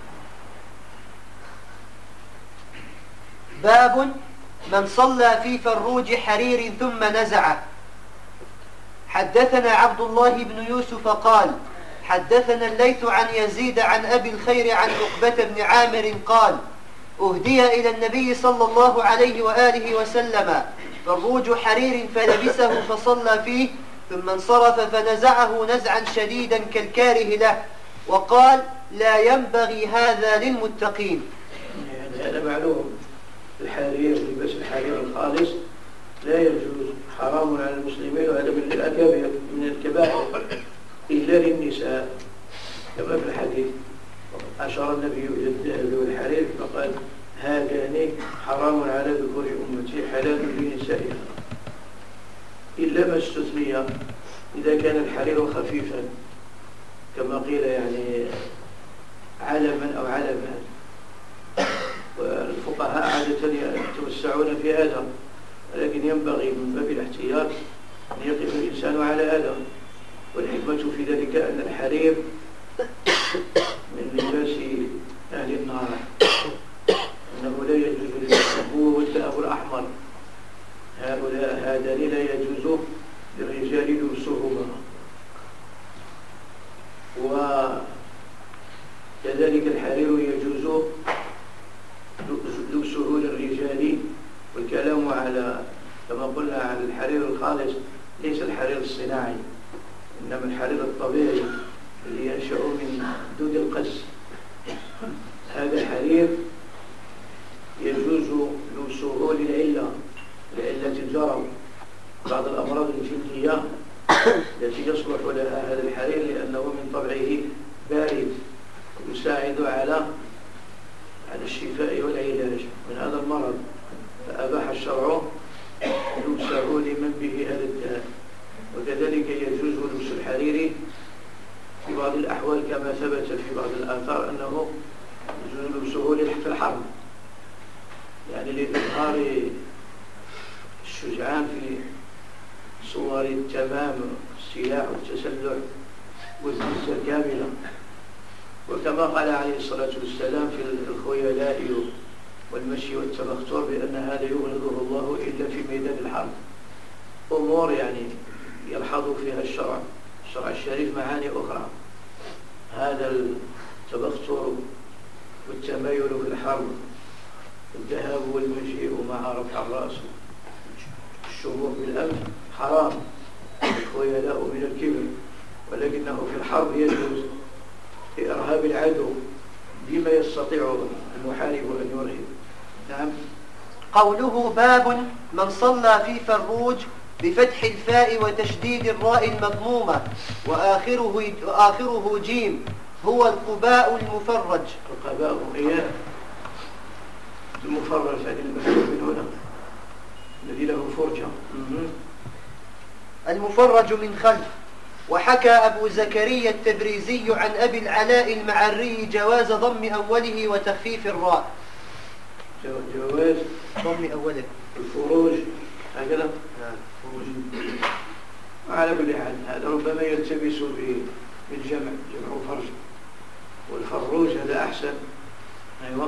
باب من صلى في فروج حرير ثم نزعه. حدثنا عبد الله بن يوسف قال حدثنا الليث عن يزيد عن أبي الخير عن عقبة بن عامر قال أهدي إلى النبي صلى الله عليه وآله وسلم فروج حرير فلبسه فصلى فيه، ثم انصرف فنزعه نزعا شديدا كالكاره له، وقال لا ينبغي هذا للمتقين. يعني هذا معلوم، الحرير لباس الحرير الخالص لا يجوز، حرام على المسلمين، وهذا من الأكابر من الكبائر إلا للنساء كما في الحديث. أشار النبي إلى الذهب والحرير فقال هذان حرام على ذكور أمتي حلال لنسائها، إلا ما استثني إذا كان الحرير خفيفا كما قيل يعني علما أو علما، والفقهاء عادة يتوسعون في هذا، ولكن ينبغي من باب الاحتياط أن يقف الإنسان على هذا. والحكمة في ذلك أن الحرير من لباس أهل النار، أنه لا يجوز للحبور والذهب الأحمر، هؤلاء هذان لا يجوز للرجال لبسهما. وكذلك الحرير يجوز لبسه للرجال، والكلام على كما قلنا على الحرير الخالص ليس الحرير الصناعي، إنما الحرير الطبيعي اللي ينشأ من دود القس. هذا الحرير يجوز لبسه للعلة لعلة الجرب، بعض الأمراض الجلدية التي يصلح لها هذا الحرير لأنه من طبعه بارد يساعد على على الشفاء والعلاج من هذا المرض، فأباح الشرع لبسه لمن به هذا الداء. وكذلك يجوز لبس الحرير في بعض الأحوال كما ثبت في بعض الآثار أنه يجوز لبسه في الحرب، يعني لإظهار الشجعان في صور التنافس تمام السلاح والتسلح والزيزة كاملة. وكما قال عليه الصلاة والسلام في الخيلاء والمشي والتبختر بأن هذا يغلظه الله إلا في ميدان الحرب. أمور يعني يلحظ فيها الشرع الشرع الشريف معاني أخرى. هذا التبختر والتمايل في الحرب، الذهاب والمجيء مع رفع الرأس، الشموخ بالأمس حرام، الخيلاء من الكبر، ولكنه في الحرب يجوز لإرهاب العدو بما يستطيع المحارب أن يرهب. نعم. قوله باب من صلى في فروج بفتح الفاء وتشديد الراء المضمومة وآخره, وآخره جيم هو القباء المفرج. القباء إياه المفرج هذه المكتوب من هنا الذي له فرجة. المفرج من خلف. وحكى أبو زكريا التبريزي عن أبي العلاء المعري جواز ضم أوله وتخفيف الراء. جواز ضم أوله الفروج هكذا. على كل حال هذا ربما يلتبس بالجمع، جمع فرج، والفروج هذا أحسن. أيوة.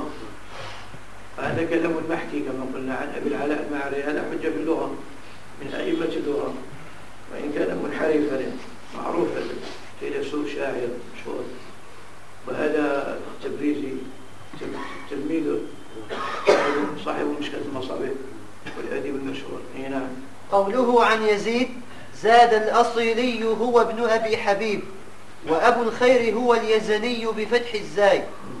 هذا كلام محكي كما قلنا عن أبي العلاء المعري، هذا حجة في اللغة من أئمة اللغة، وإن كان منحرفا معروف فيلسوف شاعر مشهور. وهذا التبريزي تلميذ صاحب مشكلة المصابيح والأديب المشهور. نعم. قوله عن يزيد زاد الأصيلي هو ابن أبي حبيب، وأبو الخير هو اليزني بفتح الزاي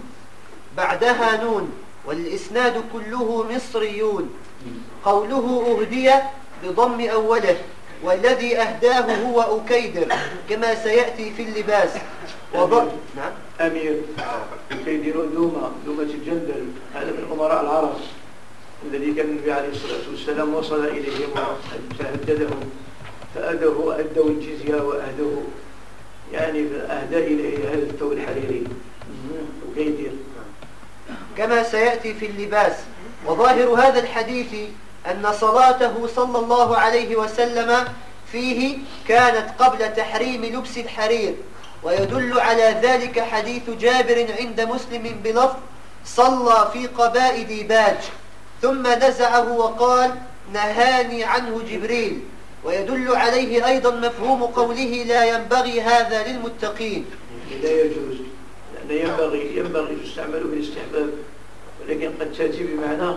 بعدها نون، والإسناد كله مصريون. قوله أهدي بضم أوله، والذي أهداه هو أكيدر كما سيأتي في اللباس. وضم نعم. أمير أكيدر دومة دومة الجندل، هذا من أمراء العرس الذي كان النبي عليه الصلاة والسلام وصل إليهم فهددهم فأدوا أدوا الجزية وأهدوه، يعني أهدى إليه هذا الثوب الحريري أكيدر كما سيأتي في اللباس. وظاهر هذا الحديث أن صلاته صلى الله عليه وسلم فيه كانت قبل تحريم لبس الحرير، ويدل على ذلك حديث جابر عند مسلم بلفظ صلى في قباء ديباج ثم نزعه وقال نهاني عنه جبريل. ويدل عليه أيضا مفهوم قوله لا ينبغي هذا للمتقين. لا يجوز، لأن ينبغي ينبغي تستعمل بالاستحباب، ولكن قد تأتي بمعنى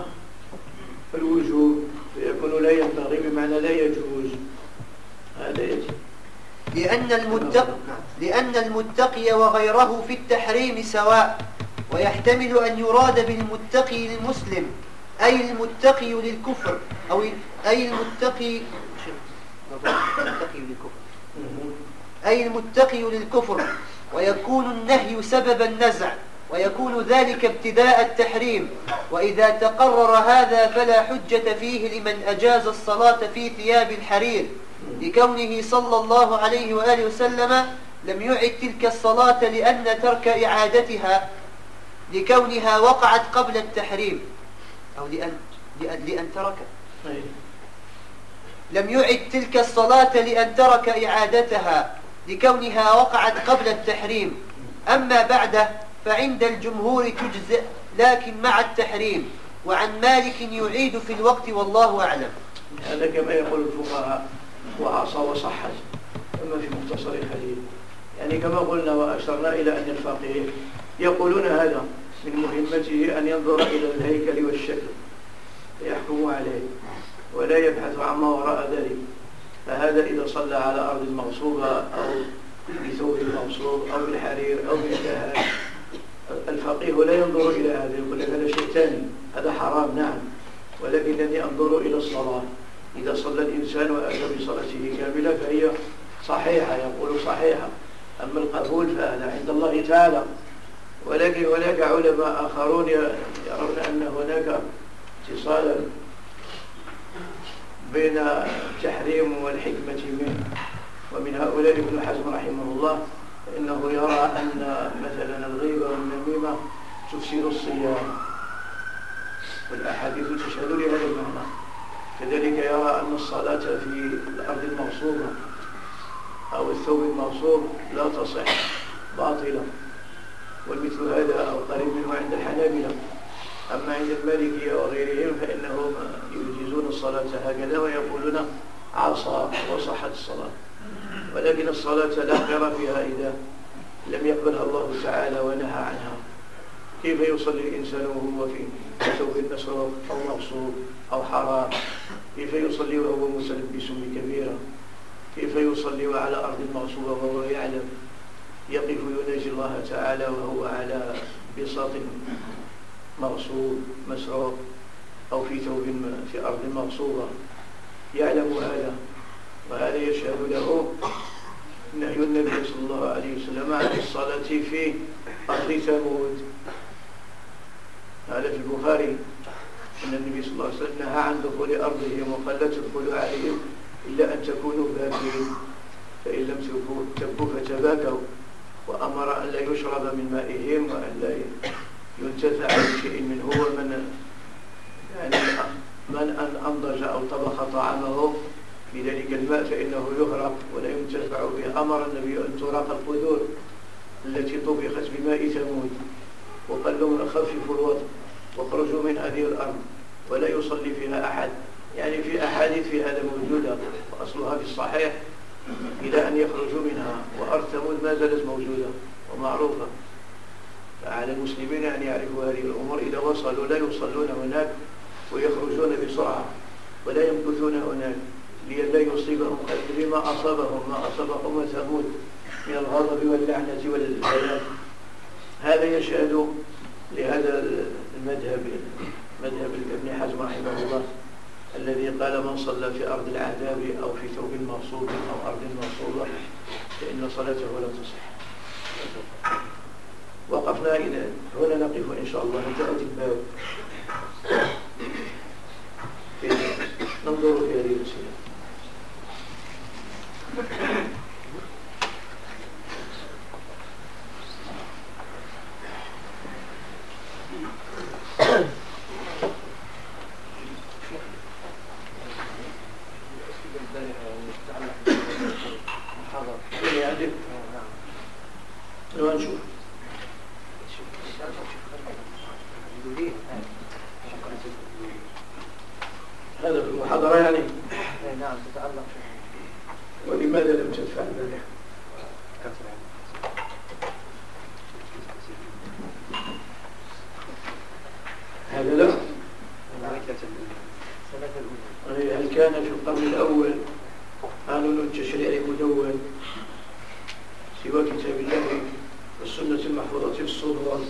الوجوب فيكون لا ينبغي بمعنى لا يجوز. هذا يأتي لأن المتقي, لأن المتقي وغيره في التحريم سواء، ويحتمل أن يراد بالمتقي للمسلم أي المتقي للكفر أو أي المتقي أي المتقي للكفر، ويكون النهي سبب النزع، ويكون ذلك ابتداء التحريم. وإذا تقرر هذا فلا حجة فيه لمن أجاز الصلاة في ثياب الحرير، لكونه صلى الله عليه وآله وسلم لم يعد تلك الصلاة لأن ترك إعادتها لكونها وقعت قبل التحريم، أو لأن, لأن, لأن ترك لم يعد تلك الصلاة لأن ترك إعادتها لكونها وقعت قبل التحريم. أما بعده فعند الجمهور تجزئ لكن مع التحريم، وعن مالك يعيد في الوقت والله أعلم. هذا كما يقول الفقهاء وعصى وصحت، أما في مختصر الحديث يعني كما قلنا وأشرنا إلى أن الفقيه يقولون هذا من مهمته أن ينظر إلى الهيكل والشكل فيحكم عليه ولا يبحث عما وراء ذلك. فهذا إذا صلى على أرض مغصوبة أو بثوب مغصوب أو بالحرير أو بالكهان، الفقيه لا ينظر إلى هذا، يقول هذا شيء ثاني، هذا حرام نعم، ولكنني أنظر إلى الصلاة. إذا صلى الإنسان وأتى بصلاته كاملة فهي صحيحة، يقول صحيحة. أما القبول فهذا عند الله تعالى. ولكن هناك علماء آخرون يرون أن هناك اتصالا بين التحريم والحكمة منه، ومن هؤلاء ابن حزم رحمه الله فإنه يرى أن مثلا الغيبة والنميمة تفسد الصيام، والأحاديث تشهد لهذا المعنى. كذلك يرى أن الصلاة في الأرض المغصوبة أو الثوب المغصوب لا تصح، باطلة. والمثل هذا أو قريب منه عند الحنابلة. أما عند المالكية وغيرهم فإنهم يجيزون الصلاة هكذا ويقولون عصى وصحت الصلاة، ولكن الصلاة لا خير فيها إذا لم يقبلها الله تعالى ونهى عنها. كيف يصلي الإنسان وهو في ثوب مسروق أو مغصوب أو حرام؟ كيف يصلي وهو متلبس بكبيرة؟ كيف يصلي وعلى أرض مغصوبة وهو يعلم يقف يناجي الله تعالى وهو على بساط مغصوب مسروق أو في ثوب في أرض مغصوبة؟ يعلم هذا، وهذا يشهد له نهي النبي صلى الله عليه وسلم عن الصلاة في أرض ثمود. هذا في البخاري أن النبي صلى الله عليه وسلم نهى عن دخول أرضهم وقال لا تدخلوا عليهم إلا أن تكونوا باكين، فإن لم تبكوا فتباكوا، وأمر أن لا يشرب من مائهم وأن لا ينتفع بشيء منه. ومن يعني من أن أنضج أو طبخ طعامه في ذلك الماء فإنه يغرق ولا ينتفع به. أمر النبي أن تراق القدور التي طبخت بماء ثمود، وقال لهم خففوا الوضع واخرجوا من هذه الأرض ولا يصلي فيها أحد. يعني في أحاديث في هذا موجودة وأصلها في الصحيح إلى أن يخرجوا منها، وأرض ثمود ما زالت موجودة ومعروفة. فعلى المسلمين أن يعرفوا هذه الأمور، إذا وصلوا لا يصلون هناك ويخرجون بسرعة ولا يمكثون هناك لئلا يصيبهم بما أصابهم ما أصابهم ثمود من الغضب واللعنة والهلاك. هذا يشهد لهذا المذهب مذهب ابن حزم رحمه الله الذي قال من صلى في أرض العذاب أو في ثوب مغصوب أو أرض مغصوبة فإن صلاته لا تصح. وقفنا إلى هنا، نقف إن شاء الله انتهت الباب. ننظر في هذه الأسئلة. هذا في المحاضرة يعني؟ نعم تتعلق. ولماذا لم تدفع ذلك؟ هذا لا. هل كان في القرن الأول قانون تشريعي مدون سوى كتاب الله والسنة المحفوظة في الصدور؟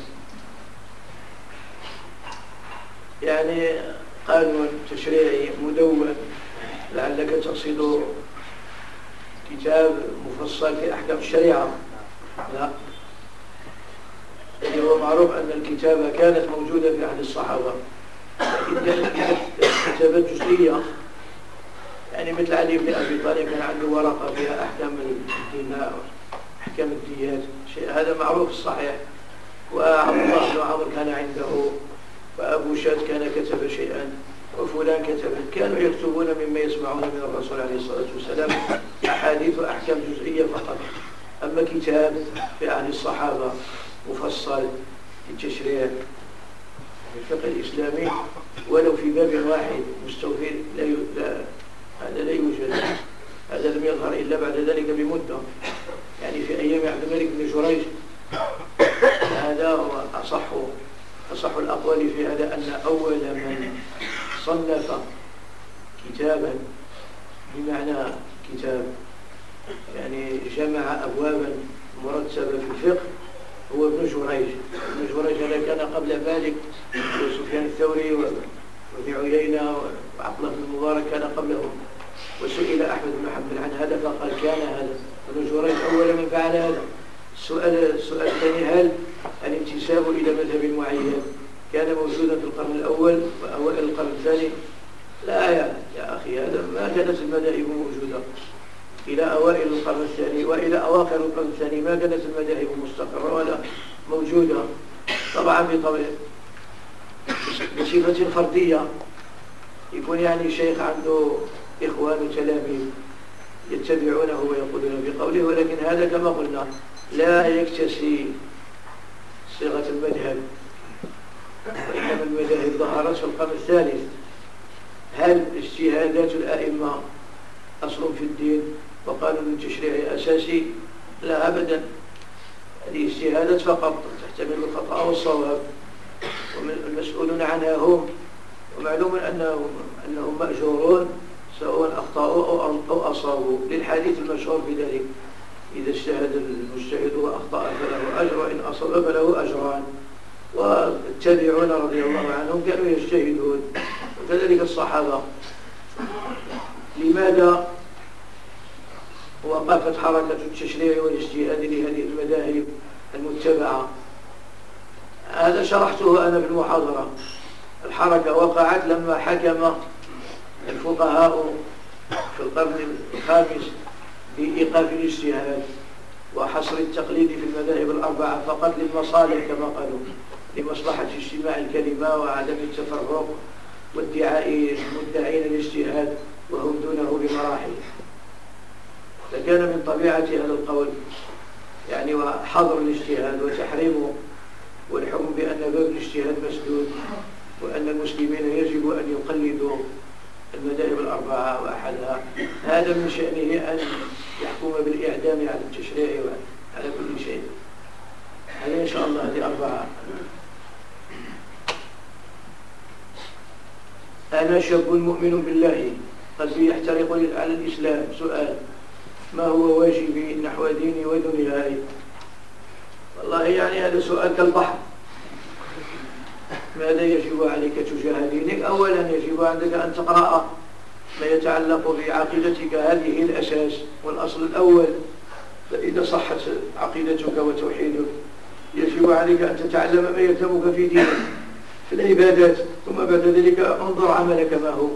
يعني قانون تشريعي مدون لعلك تقصد كتاب مفصل في أحكام الشريعة؟ لا، يعني هو معروف أن الكتابة كانت موجودة في عهد الصحابة، لكن كانت كتابات جزئية. يعني مثل علي بن أبي طالب كان عنده ورقة فيها أحكام الدماء أحكام الديات، شيء هذا معروف الصحيح. وعبد الله بن عمرو كان عنده، وأبو شاد كان كتب شيئا، وفلان كتب. كانوا يكتبون مما يسمعون من الرسول عليه الصلاة والسلام أحاديث وأحكام جزئية فقط. أما كتاب في عهد الصحابة مفصل في التشريع في الفقه الإسلامي ولو في باب واحد مستوفي لا, ي... لا هذا لا يوجد. هذا لم يظهر إلا بعد ذلك بمدة، يعني في أيام عبد الملك بن جريج. هذا هو أصح أصح الأقوال في هذا، أن أول من صنف كتابا بمعنى كتاب يعني جمع أبوابا مرتبة في الفقه هو ابن جريج. ابن جريج هذا كان قبل مالك وسفيان الثوري وابن عيينة وعبد الله بن المبارك كان قبلهم. وسئل أحمد بن حنبل عن هذا فقال كان هذا ابن جريج أول من فعل هذا. السؤال السؤال الثاني، هل الانتساب إلى مذهب معين كان موجودا في القرن الأول وأوائل القرن الثاني؟ لا يا, يا أخي، هذا ما كانت المذاهب موجودة إلى أوائل القرن الثاني، وإلى أواخر القرن الثاني ما كانت المذاهب مستقرة ولا موجودة. طبعا بطبع بصفة فردية، يكون يعني شيخ عنده إخوان وتلاميذ يتبعونه ويقولون بقوله، ولكن هذا كما قلنا لا يكتسي صيغة المذهب، وإنما المذاهب ظهرت في القرن الثالث. هل اجتهادات الأئمة أصل في الدين وقانون التشريعي أساسي؟ لا أبدا، هذه اجتهادات فقط تحتمل الخطأ والصواب، والمسؤولون عنها هم، ومعلوم أنهم, أنهم مأجورون سواء أخطأوا أو أصابوا، للحديث المشهور في ذلك: إذا اجتهد المجتهد وأخطأ فله أجر، وإن أصاب فله أجران. والتابعون رضي الله عنهم كانوا يجتهدون، وكذلك الصحابة. لماذا وقفت حركة التشريع والاجتهاد لهذه المذاهب المتبعة؟ هذا شرحته أنا في المحاضرة. الحركة وقعت لما حكم الفقهاء في القرن الخامس بإيقاف الاجتهاد وحصر التقليد في المذاهب الأربعة فقط للمصالح كما قالوا، لمصلحة اجتماع الكلمة وعدم التفرق وادعاء المدعين الاجتهاد وهم دونه بمراحل. فكان من طبيعة هذا القول يعني وحظر الاجتهاد وتحريمه، والحكم بأن باب الاجتهاد مسدود، وأن المسلمين يجب أن يقلدوا المذاهب الأربعة وأحدها. هذا من شأنه أن يحكم بالإعدام على التشريع وعلى كل شيء. هذا إن شاء الله هذه أربعة. أنا شاب مؤمن بالله قلبي يحترق على الإسلام. سؤال: ما هو واجبي نحو ديني ودنياي؟ والله يعني هذا سؤال كالبحر. ماذا يجب عليك تجاه دينك؟ أولا يجب عندك أن تقرأ ما يتعلق بعقيدتك، هذه الأساس والأصل الأول. فإذا صحت عقيدتك وتوحيدك يجب عليك أن تتعلم ما يلزمك في دينك في العبادات، ثم بعد ذلك انظر عملك ما هو.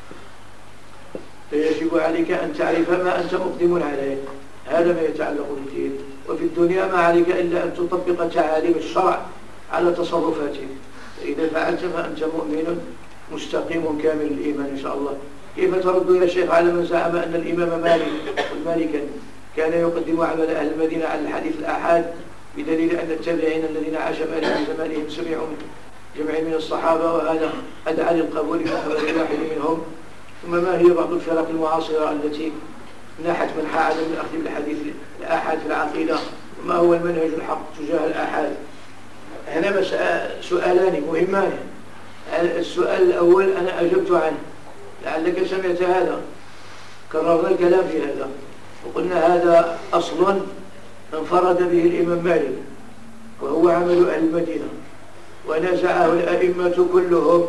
فيجب عليك أن تعرف ما أنت مقدم عليه، هذا ما يتعلق بالدين. وفي الدنيا ما عليك إلا أن تطبق تعاليم الشرع على تصرفاتك. فإذا فعلت فأنت مؤمن مستقيم كامل الإيمان إن شاء الله. كيف ترد يا شيخ على من زعم أن الإمام مالك مالكا كان يقدم عمل أهل المدينة على الحديث الآحاد، بدليل أن التابعين الذين عاش مالك في زمانهم سمعوا من جمع من الصحابة، وهذا أدعى للقبول من خبر واحد منهم. ثم ما هي بعض الفرق المعاصرة التي نحت منحى عدم الأخذ بالحديث الآحاد في العقيدة؟ وما هو المنهج الحق تجاه الآحاد؟ هنا سؤالان مهمان. السؤال الأول أنا أجبت عنه، لعلك سمعت هذا، كررنا الكلام في هذا وقلنا هذا أصل انفرد به الإمام مالك، وهو عمل أهل المدينة ونزعه الأئمة كلهم.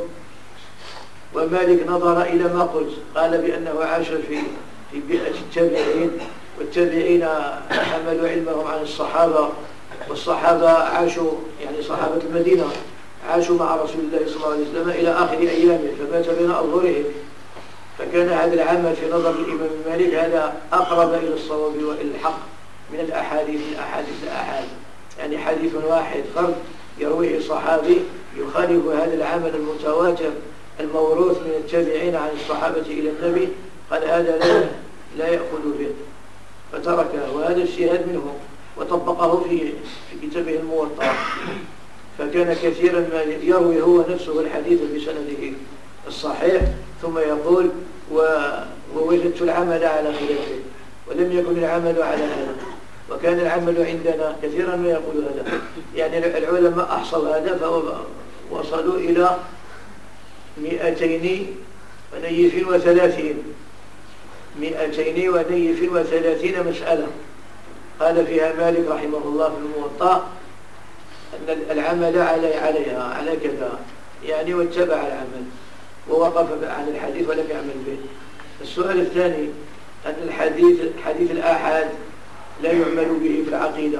ومالك نظر إلى ما قلت، قال بأنه عاش في في بيئة التابعين، والتابعين حملوا علمهم عن الصحابة، والصحابة عاشوا يعني صحابة المدينة عاشوا مع رسول الله صلى الله عليه وسلم إلى آخر أيامه، فمات بين أظهرهم. فكان هذا العمل في نظر الإمام مالك هذا أقرب إلى الصواب وإلى الحق من الأحاديث الأحاديث الأحاد، يعني حديث واحد فرد يرويه صحابي يخالف هذا العمل المتواتر الموروث من التابعين عن الصحابة إلى النبي، قال هذا لا, لا يأخذ به فتركه. وهذا اجتهاد منه وطبقه في في كتابه الموطأ. فكان كثيرا ما يروي هو نفسه الحديث بسنده الصحيح ثم يقول ووجدت العمل على خلافه، ولم يكن العمل على هذا. وكان العمل عندنا كثيرا ما يقول هذا، يعني العلماء أحصوا هذا فوصلوا إلى مئتين ونيف وثلاثين مئتين ونيف وثلاثين مسألة قال فيها مالك رحمه الله في الموطأ أن العمل علي عليها على كذا، يعني واتبع العمل ووقف عن الحديث ولم يعمل به. السؤال الثاني أن الحديث حديث الآحاد لا يعمل به في العقيدة.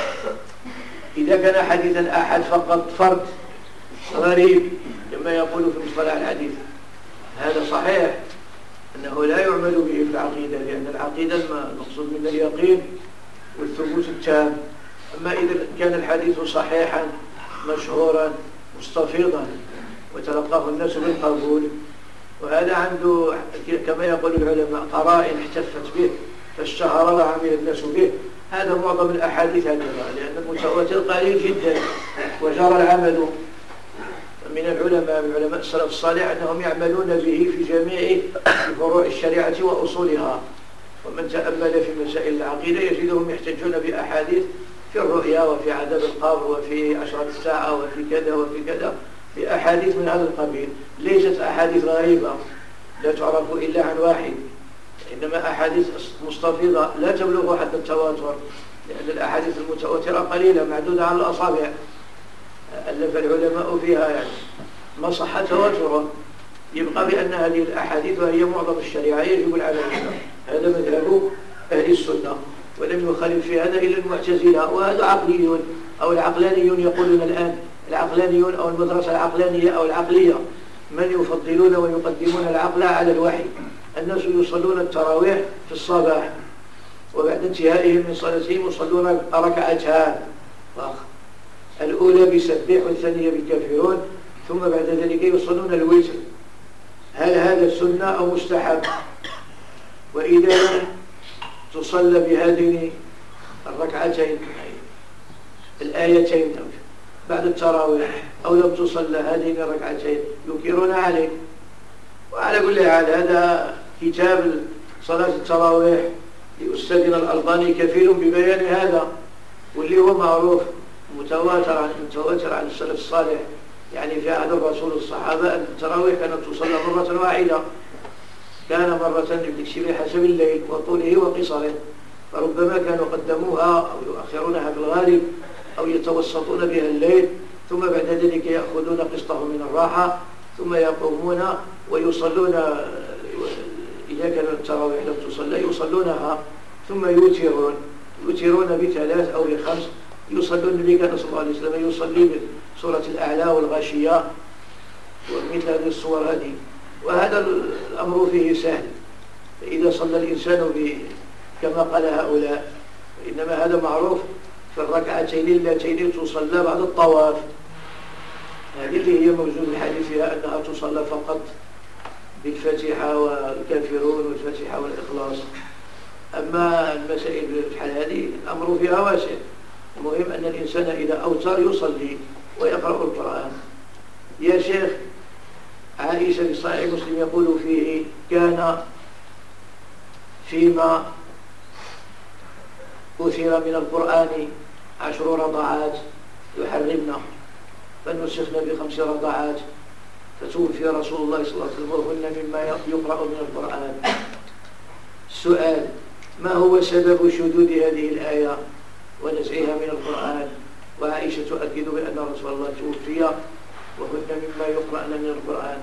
إذا كان حديث الآحاد فقط فرد غريب كما يقول في مصطلح الحديث، هذا صحيح أنه لا يعمل به في العقيدة، لأن العقيدة المقصود من اليقين والثبوت التام. أما إذا كان الحديث صحيحا مشهورا مستفيضا وتلقاه الناس بالقبول، وهذا عنده كما يقول العلماء قرائن احتفت به فاشتهر وعمل الناس به. هذا معظم الأحاديث هذه، لأن المتواتر قليل جدا، وجرى العمل من العلماء من علماء السلف الصالح أنهم يعملون به في جميع فروع الشريعة وأصولها. ومن تأمل في مسائل العقيدة يجدهم يحتجون بأحاديث في الرؤيا وفي عذاب القبر وفي أشراط الساعة وفي كذا وفي كذا، بأحاديث من هذا القبيل. ليست أحاديث غريبة لا تعرف إلا عن واحد، إنما أحاديث مستفيضة لا تبلغ حتى التواتر، لأن الأحاديث المتواترة قليلة معدودة على الأصابع، ألف العلماء فيها يعني ما صح تواتره. يبقى بأن هذه الأحاديث وهي معظم الشريعة يجب العمل بها. هذا مذهب أهل السنة، ولم يخالف في هذا إلا المعتزلة، وهذا عقليون أو العقلانيون يقولون الآن، العقلانيون أو المدرسة العقلانية أو العقلية من يفضلون ويقدمون العقل على الوحي. الناس يصلون التراويح في الصباح، وبعد انتهائهم من صلاتهم يصلون ركعتان، الأولى بسبح والثانية بكافرون، ثم بعد ذلك يصلون الوتر. هل هذا سنة أو مستحب؟ وإذا تصلى بهذين الركعتين الآيتين بعد التراويح أو لم تصلى هذين الركعتين ينكرون عليه. وعلى كل حال هذا كتاب صلاة التراويح لأستاذنا الألباني كفيل ببيان هذا، واللي هو معروف متواتر عن متواتر عن السلف الصالح، يعني في عهد الرسول الصحابة أن التراويح كانت تصلى مرة واحدة، كان مرة للتكشير حسب الليل وطوله وقصره، فربما كانوا قدموها أو يؤخرونها في الغالب أو يتوسطون بها الليل، ثم بعد ذلك يأخذون قسطهم من الراحة ثم يقومون ويصلون. إذا كان التراويح لم تصلى يصلونها ثم يوترون يوترون بثلاث أو بخمس، يصلون. النبي كان صلى الله عليه وسلم يصلي بسورة الأعلى والغاشية ومثل هذه الصور هذه، وهذا الأمر فيه سهل. فإذا صلى الإنسان كما قال هؤلاء، إنما هذا معروف في الركعتين اللتين تصلى بعد الطواف، هذه اللي هي موجود الحديث فيها أنها تصلى فقط بالفاتحة والكافرون والفاتحة والإخلاص. أما المسائل بحال هذه الأمر فيها واسع. المهم أن الإنسان إذا أوتر يصلي ويقرأ القرآن. يا شيخ، عائشة في صحيح مسلم يقول فيه: كان فيما أثر من القرآن عشر رضعات يحرمنا فنسخنا بخمس رضعات، فتوفي رسول الله صلى الله عليه وسلم وهن مما يقرأ من القرآن. السؤال: ما هو سبب شذوذ هذه الآية ونزعها من القرآن؟ وعائشة تؤكد بأن رسول الله توفي وهن مما يقرأن من القرآن.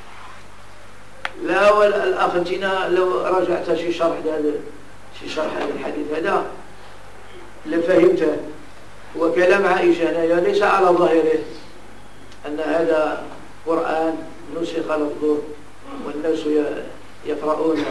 لا والأخ انتنا لو رجعت شي شرح هذا شي شرح هذا الحديث هذا لفهمته. وكلام عائشة هنا ليس على ظاهره أن هذا قرآن نسخ لفظه والناس يقرؤونه،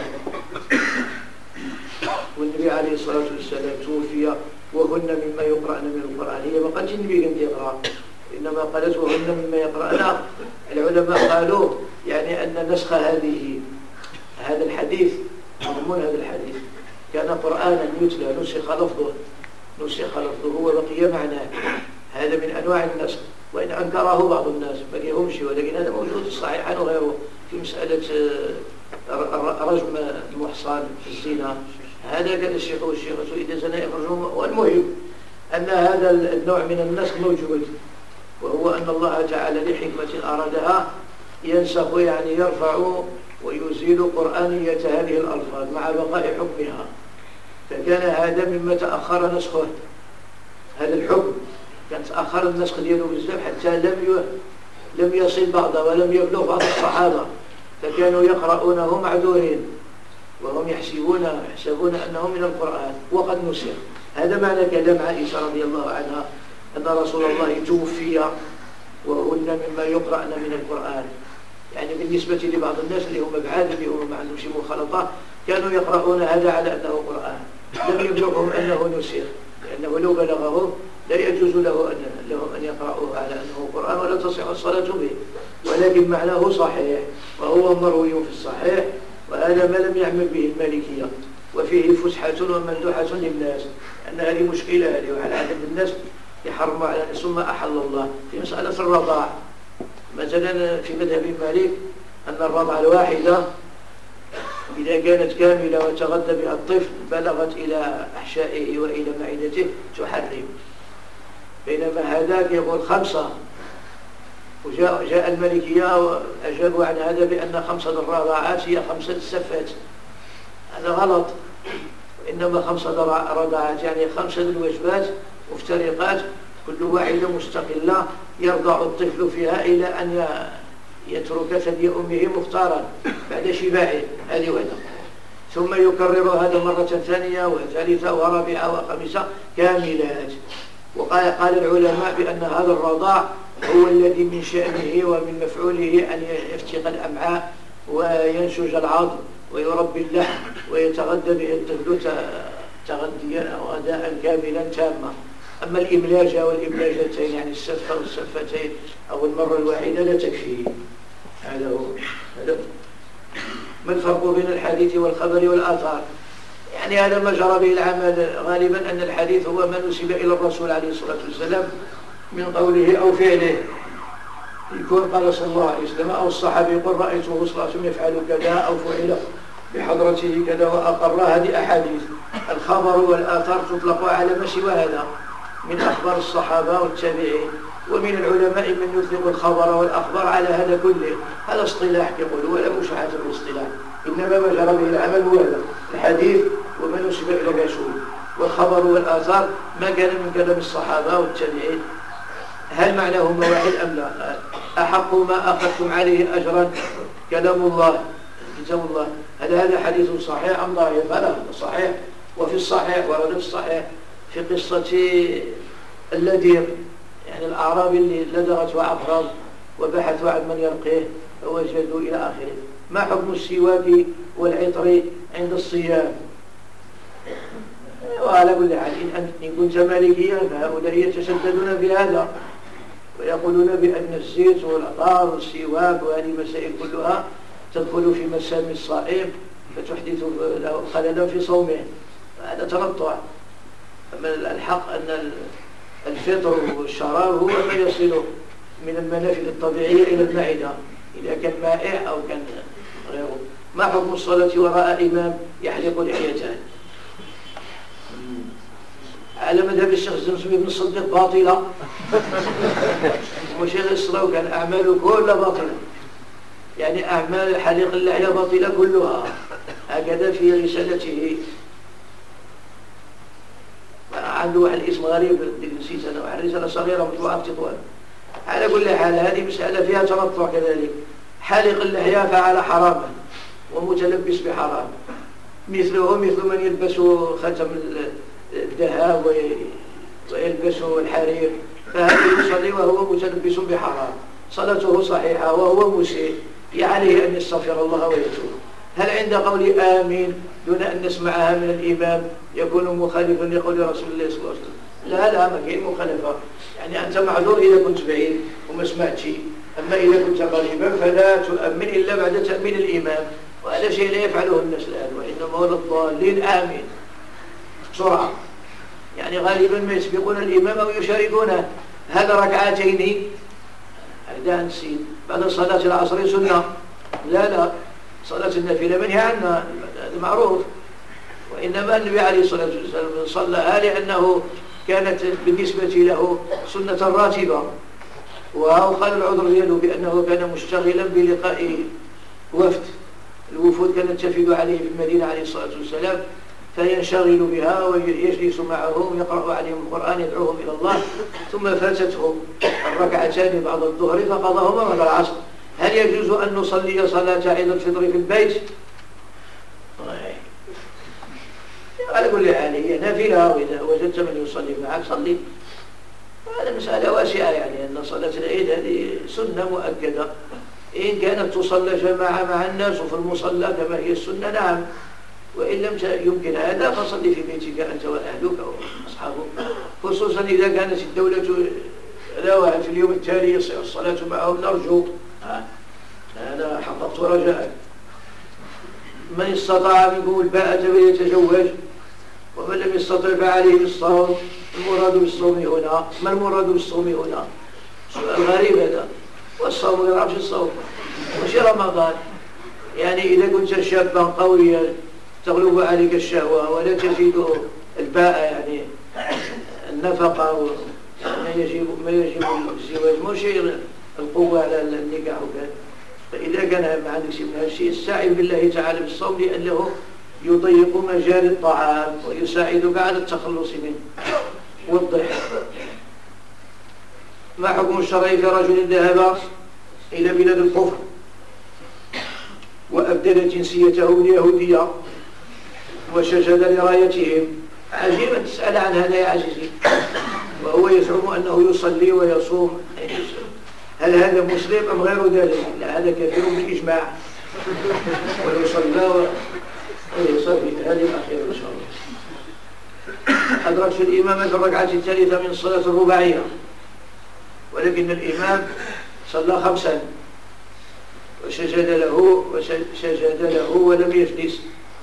والنبي عليه الصلاة والسلام توفي وهن مما يقرأن من القرآن. هي ما قالت النبي كان يقرأ، إنما قالت وهن مما يقرأن. العلماء قالوا يعني أن نسخ هذه هذا الحديث مضمون هذا الحديث كان قرآنا يتلى نسخ لفظه نسخ لفظه وبقي معناه. هذا من أنواع النسخ، وإن أنكره بعض الناس ما يهمش، ولكن هذا موجود في الصحيحين وغيره في مسألة رجم المحصن في الزنا. هذا كان الشيخ والشيخة إذا زنا يخرجون. والمهم أن هذا النوع من النسخ موجود، وهو أن الله تعالى لحكمة أرادها ينسخ يعني يرفع ويزيل قرآنية هذه الألفاظ مع بقاء حكمها. فكان هذا مما تأخر نسخه، هذا الحكم كان تأخر النسخ دياله بزاف حتى لم لم يصل بعضه ولم يبلغ بعض الصحابة، فكانوا يقرؤونه معذورين وهم يحسبون يحسبون أنه من القرآن وقد نسخ. هذا معنى كلام عائشة رضي الله عنها أن رسول الله توفي وهن مما يقرأن من القرآن. يعني بالنسبة لبعض الناس اللي هم بعاد اللي هم ما عندهمش مخالطة كانوا يقرؤون هذا على أنه قرآن، لم يبلغهم أنه نسخ، لأنه لو بلغهم لا يجوز له أن لهم أن يقرأوه على أنه قرآن ولا تصح الصلاة به، ولكن معناه صحيح وهو مروي في الصحيح، وهذا ما لم يعمل به المالكية. وفيه فسحة ومندوحة للناس، أن هذه مشكلة هذه، وعلى عدد الناس يحرم على الناس ثم أحل الله في مسألة الرضاع. مثلا في مذهب مالك أن الرضعة الواحدة إذا كانت كاملة وتغذى بها الطفل بلغت إلى أحشائه وإلى معدته تحرم، بينما هذاك يقول خمسة. وجاء جاء المالكية وأجابوا عن هذا بأن خمسة الرضاعات هي خمسة السفات. هذا غلط، إنما خمسة رضاعات يعني خمسة الوجبات مفترقات كل واحدة مستقلة يرضع الطفل فيها إلى أن يترك ثدي أمه مختارا بعد شباعه، هذه وحدة، ثم يكرر هذا مرة ثانية وثالثة ورابعة وخامسة كاملات. وقال قال العلماء بأن هذا الرضاع هو الذي من شأنه ومن مفعوله أن يفتق الأمعاء وينسج العظم ويربي اللحم ويتغذى به الطفل تغذيا أو غذاء كاملا تاما. أما الإملاجة والإملاجتين يعني السفة والسفتين أو المرة الواحدة لا تكفيه. هذا هو. هذا ما الفرق بين الحديث والخبر والآثار؟ يعني هذا ما جرى به العمل غالبا، أن الحديث هو ما نسب إلى الرسول عليه الصلاة والسلام من قوله أو فعله، يكون قال صلى الله عليه وسلم، أو الصحابي يقول رأيته صلى الله عليه وسلم يفعل كذا أو فعل بحضرته كذا وأقر. هذه أحاديث. الخبر والآثار تطلق على ما سوى هذا من أخبار الصحابة والتابعين، ومن العلماء من يطلق الخبر والأخبار على هذا كله. هذا اصطلاح يقول ولا مش هذا الاصطلاح، إنما ما جرى به العمل هو هذا الحديث وما نسب إلى الرسول، والخبر والآثار ما كان من كلام الصحابة والتابعين. هل معناهما واحد أم لا؟ أحق ما أخذتم عليه أجرا كلام الله كتاب الله. هل هذا حديث صحيح أم ضعيف؟ هذا صحيح. وفي الصحيح ورد في الصحيح في قصة اللدير، يعني الأعراب اللي لدغته عقرب وبحثوا عن من يرقيه فوجدوا إلى آخره. ما حكم السواك والعطر عند الصيام؟ وعلى كل حال إن كنت مالكيا فهؤلاء يتشددون في هذا ويقولون بأن الزيت والعطار والسواك وهذه المسائل كلها تدخل في مسام الصائم فتحدث له خللا في صومه. هذا تنطع. أما الحق أن الفطر والشراب هو ما يصل من المنافذ الطبيعية إلى المعدة إذا كان مائع أو كان غيره. ما حكم الصلاة وراء إمام يحلق لحيته؟ على مذهب الشيخ الزمزمي بن الصديق باطلة وشيخ الإسلام كان أعماله كلها باطلة، يعني أعمال حلق اللحية باطلة كلها. هكذا في رسالته عنده واحد اسم غريب نسيت أنا، واحد رسالة صغيرة مطبوعة في تطوان. على كل حال هذه مسألة فيها تنطع كذلك. حالق اللحية فعل حراما ومتلبس بحرام، مثله مثل من يلبس ختم الذهب ويلبس الحرير، فهذا يصلي وهو متلبس بحرام، صلاته صحيحة وهو مسيء، عليه أن يستغفر الله ويتوب. هل عند قول آمين دون أن نسمعها من الإمام يكون مخالفا لقول رسول الله صلى الله عليه وسلم؟ لا لا ما كاين مخالفة، يعني أنت معذور إذا كنت بعيد وما سمعتش، أما إذا كنت قريبا فلا تؤمن إلا بعد تأمين الإمام، وهذا شيء لا يفعله الناس الآن، وإنما هو الضالين آمين بسرعة، يعني غالبا ما يسبقون الإمام أو يشاركونه. هذا ركعتين هذا نسيت بعد صلاة العصر سنة، لا لا صلاة النافلة منهي عنها، هذا معروف. وإنما النبي عليه الصلاة والسلام صلىها لأنه كانت بالنسبة له سنة راتبة، وقال العذر دياله بأنه كان مشتغلا بلقاء وفد، الوفود كانت تفد عليه في المدينة عليه الصلاة والسلام فينشغل بها ويجلس معهم يقرأ عليهم القرآن يدعوهم إلى الله، ثم فاتته الركعتان بعد الظهر فقضاهما بعد العصر. هل يجوز أن نصلي صلاة عيد الفطر في البيت؟ على كل حال هي نافلة، وإذا وجدت من يصلي معك صلي. هذا مسألة واسعة، يعني أن صلاة العيد هذه سنة مؤكدة، إن كانت تصلى جماعة مع الناس في المصلى كما هي السنة نعم، وإن لم يمكن هذا فصلي في بيتك أنت وأهلك وأصحابك، خصوصا إذا كانت الدولة لا في اليوم التالي يصير الصلاة معهم نرجو، هذا حققت رجاءك. من استطاع منكم الباءة فليتزوج ومن لم يستطع فعليه بالصوم. المراد بالصوم هنا، ما المراد بالصوم هنا؟ سؤال غريب هذا. والصوم ما يعرفش الصوم، وش رمضان؟ يعني إذا كنت شابا قويا تغلب عليك الشهوة ولا تجد الباء يعني النفقة ما يجب ما يجب الزواج، مو شيء القوة على النكاح وكذا. فإذا كان ما عندك شيء من هذا الشيء استعن بالله تعالى بالصوم، لأنه يضيق مجال الطعام ويساعدك على التخلص منه. وضح ما حكم الشرع في رجل ذهب إلى بلاد الكفر وأبدل جنسيته اليهودية وسجد لرايتهم؟ عجيبا تسأل عن هذا يا عزيزي، وهو يزعم أنه يصلي ويصوم. هل هذا مسلم أم غير ذلك؟ لا، هذا كثير بالإجماع، ولو صلى ويصلي هذه الأخيرة إن شاء الله. أدركت الإمام في الركعة الثالثة من الصلاة الرباعية، ولكن الإمام صلى خمسا وسجد له وسجد له ولم يجلس،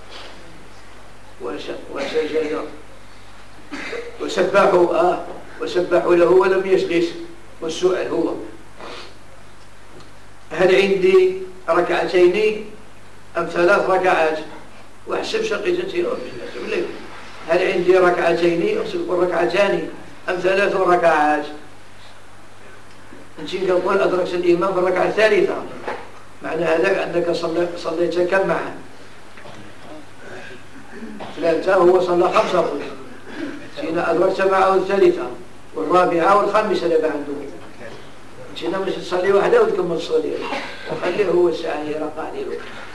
وسجد وسبحوا آه وسبحوا له ولم يجلس. والسؤال هو: هل عندي ركعتين أم ثلاث ركعات؟ واحسب شقيتين. هل عندي ركعتين أو ركعتان أم ثلاث ركعات؟ أنت تقول أدركت الإمام في الركعة الثالثة، معنى هذا أنك صليت كم معه؟ ثلاثة، هو صلى خمسة. قلت سينا أدركت معه الثالثة والرابعة والخامسة لما عنده. سينا مش تصلي واحدة وتكمل صليها وخليه هو الساعة يرقى عليه.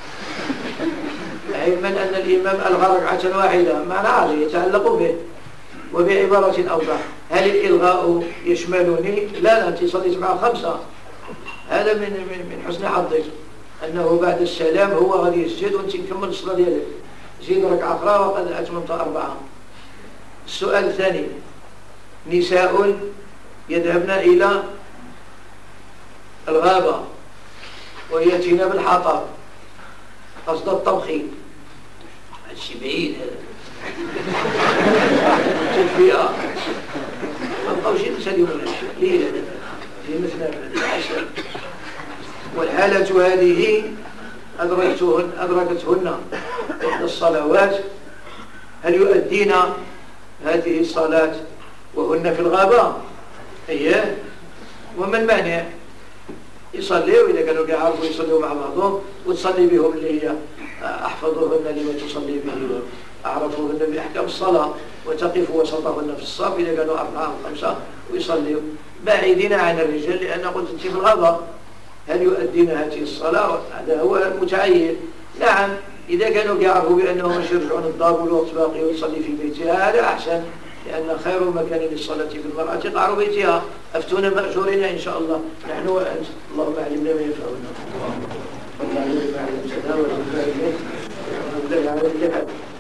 علما أن الإمام ألغى ركعة واحدة معنى هذا يتعلق به. وبعبارة أوضح: هل الإلغاء يشملني؟ لا لا، أنت صليت معه خمسة. هذا من من حسن حظك أنه بعد السلام هو غادي يسجد وأنت نكمل الصلاة ديالك، زيد ركعة أخرى وقد أتممت أربعة. السؤال الثاني: نساء يذهبن إلى الغابة ويأتين بالحطب قصد الطبخ. هذا الشيء بعيد، هذا تدفئة ما بقاوش يتسلموا ليه هذا في مثل العشاء. والحالة هذه أدركتهن أدركتهن إحدى الصلوات، هل يؤدين هذه الصلاة وهن في الغابة؟ إيه. وما المانع؟ يصليوا إذا كانوا يعرفوا يصلوا مع بعضهم، وتصلي بهم اللي هي أحفظهن لما تصلي به أعرفوهن بأحكام الصلاة، وتقف وسطهن في الصف إذا كانوا أربعة أو خمسة ويصلوا بعيدين عن الرجال، لأن قلت أنت في الغابة. هل يؤدين هذه الصلاة؟ هذا هو المتعين. نعم، إذا كانوا يعرفوا بأنهم مش يرجعون الدار والوقت باقي ويصلي في بيتها هذا أحسن، لأن خير مكان للصلاة في المرأة قعر بيتها. أفتونا مأجورين إن شاء الله نحن وأنت. اللهم علمنا ما ينفعنا. اللهم علمنا ما ينفعنا.